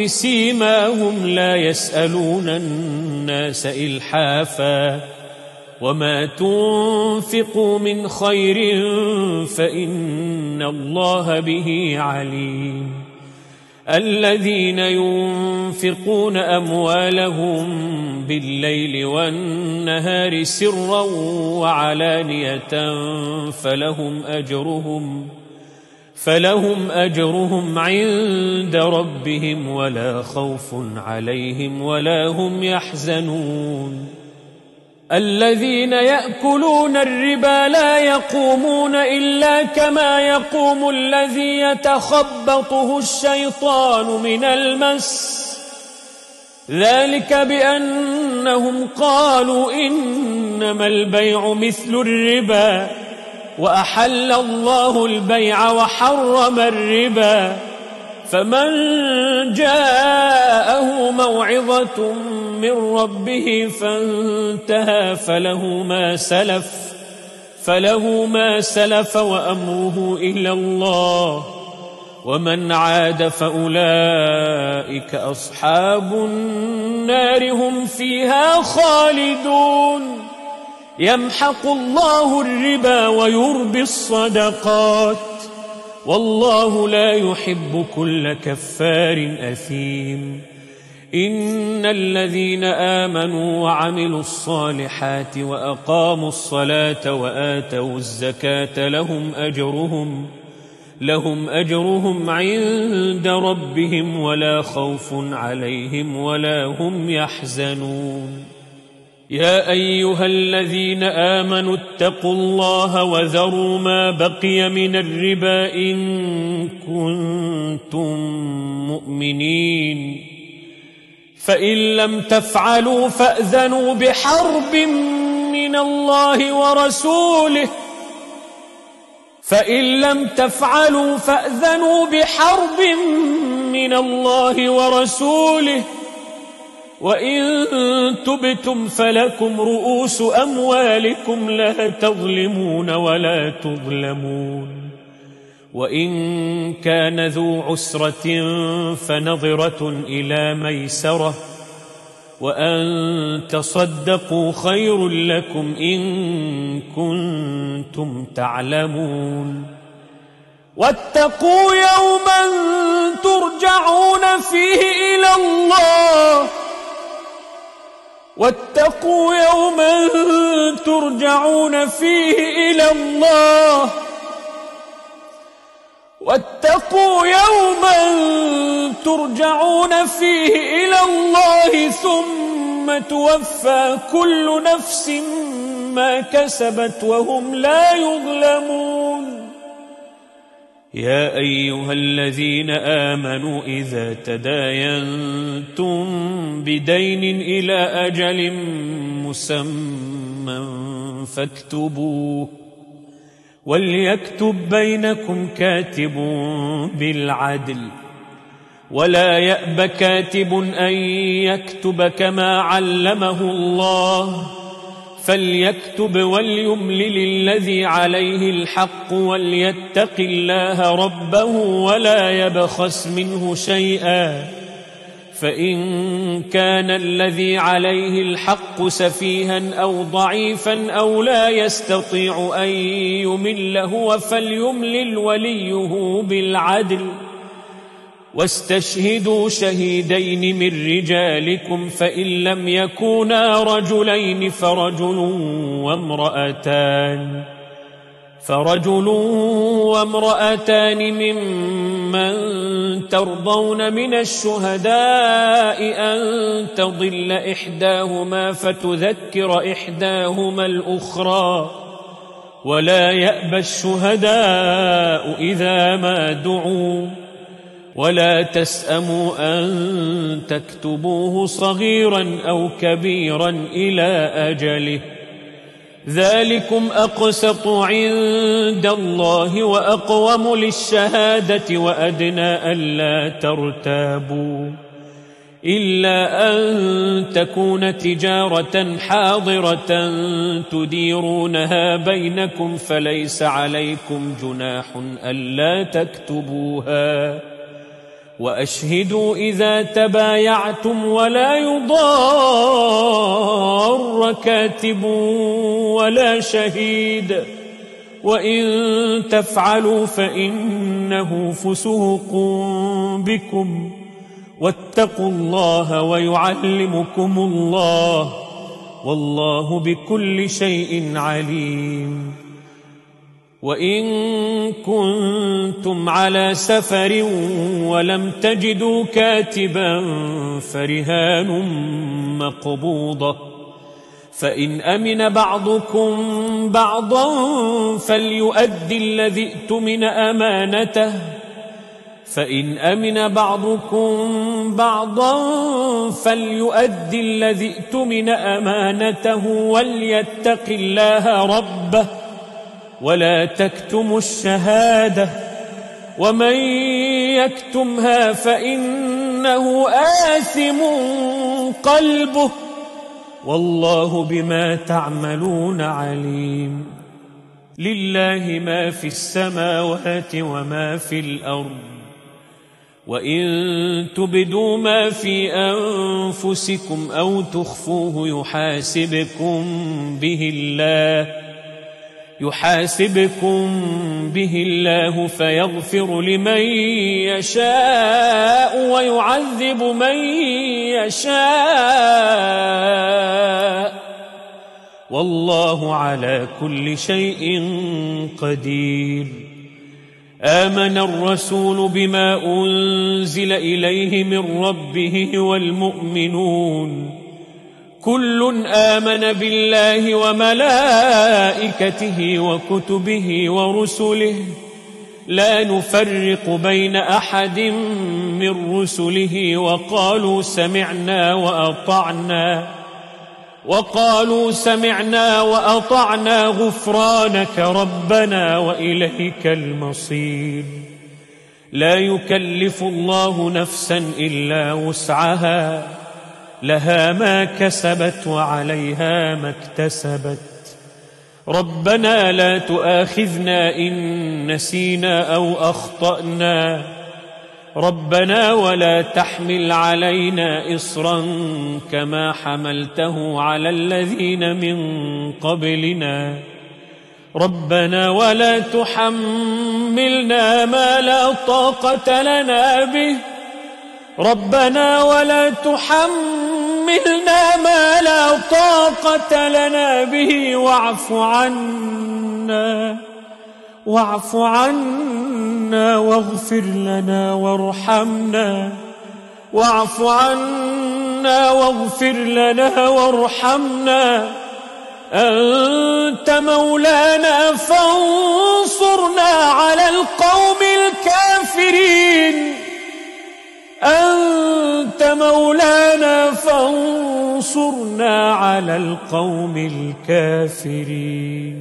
بسيماهم لا يسألون الناس إلحافا، وما تنفقوا من خير فإن الله به عليم. الذين ينفقون أموالهم بالليل والنهار سرا وعلانية فلهم أجرهم عند ربهم ولا خوف عليهم ولا هم يحزنون. الذين يأكلون الربا لا يقومون إلا كما يقوم الذي يتخبطه الشيطان من المس، ذلك بأنهم قالوا إنما البيع مثل الربا وأحل الله البيع وحرم الربا، فمن جاءه موعظة من ربه فانتهى فله ما سلف وأمره إلى الله، ومن عاد فأولئك أصحاب النار هم فيها خالدون. يمحق الله الربا ويربي الصدقات والله لا يحب كل كفار أثيم. إن الذين آمنوا وعملوا الصالحات وأقاموا الصلاة وآتوا الزكاة لهم أجرهم عند ربهم ولا خوف عليهم ولا هم يحزنون. يا أيها الذين آمنوا اتقوا الله وذروا ما بقي من الربا إن كنتم مؤمنين، فإن لم تفعلوا فأذنوا بحرب من الله ورسوله وإن تبتم فلكم رؤوس أموالكم لا تظلمون ولا تظلمون. وإن كان ذو عسرة فنظرة إلى ميسرة وأن تصدقوا خير لكم إن كنتم تعلمون. واتقوا يوما ترجعون فيه إلى الله ثم توفى كل نفس ما كسبت وهم لا يظلمون. يا أيها الذين آمنوا إذا تداينتم بدين إلى أجل مسمى فاكتبوه، وليكتب بينكم كاتب بالعدل، ولا يأب كاتب أن يكتب كما علمه الله، فليكتب وليملل الذي عليه الحق وليتق الله ربه ولا يبخس منه شيئا، فإن كان الذي عليه الحق سفيها أو ضعيفا أو لا يستطيع أن يمل هو فليملل وليه بالعدل، واستشهدوا شهيدين من رجالكم فإن لم يكونا رجلين فرجل وامرأتان ممن ترضون من الشهداء أن تضل إحداهما فتذكر إحداهما الأخرى، ولا يأبى الشهداء إذا ما دعوا، ولا تسأموا أن تكتبوه صغيرا أو كبيرا إلى أجله، ذلكم أقسط عند الله وأقوم للشهادة وأدنى ألا ترتابوا، إلا أن تكون تجارة حاضرة تديرونها بينكم فليس عليكم جناح ألا تكتبوها، وأشهدوا إذا تبايعتم ولا يضار كاتب ولا شهيد، وإن تفعلوا فإنه فسوق بكم، واتقوا الله ويعلمكم الله، والله بكل شيء عليم. وإن كنتم على سفر ولم تجدوا كاتبا فرهان مقبوضة، فإن أمن بعضكم بعضا فليؤدي الذي ائتمن أمانته، فإن أمن بعضكم بعضا فليؤدي الذي ائتمن أمانته وليتق الله ربه ولا تكتموا الشهادة، ومن يكتمها فإنه آثم قلبه، والله بما تعملون عليم. لله ما في السماوات وما في الأرض، وإن تبدوا ما في أنفسكم أو تخفوه يحاسبكم به الله فيغفر لمن يشاء ويعذب من يشاء، والله على كل شيء قدير. آمن الرسول بما أنزل إليه من ربه والمؤمنون كل آمن بالله وملائكته وكتبه ورسله لا نفرق بين أحد من رسله، وقالوا سمعنا وأطعنا غفرانك ربنا وإليك المصير. لا يكلف الله نفسا إلا وسعها، لها ما كسبت وعليها ما اكتسبت. ربنا لا تؤاخذنا إن نسينا أو أخطأنا، ربنا ولا تحمل علينا إصرا كما حملته على الذين من قبلنا، ربنا ولا تحملنا ما لا طاقة لنا به، ربنا ولا تحملنا ما لا طاقة لنا به، واعف عنا واغفر لنا وارحمنا، واعف عنا واغفر لنا وارحمنا، أنت مولانا فانصرنا على القوم الكافرين، أنت مولانا فانصرنا على القوم الكافرين.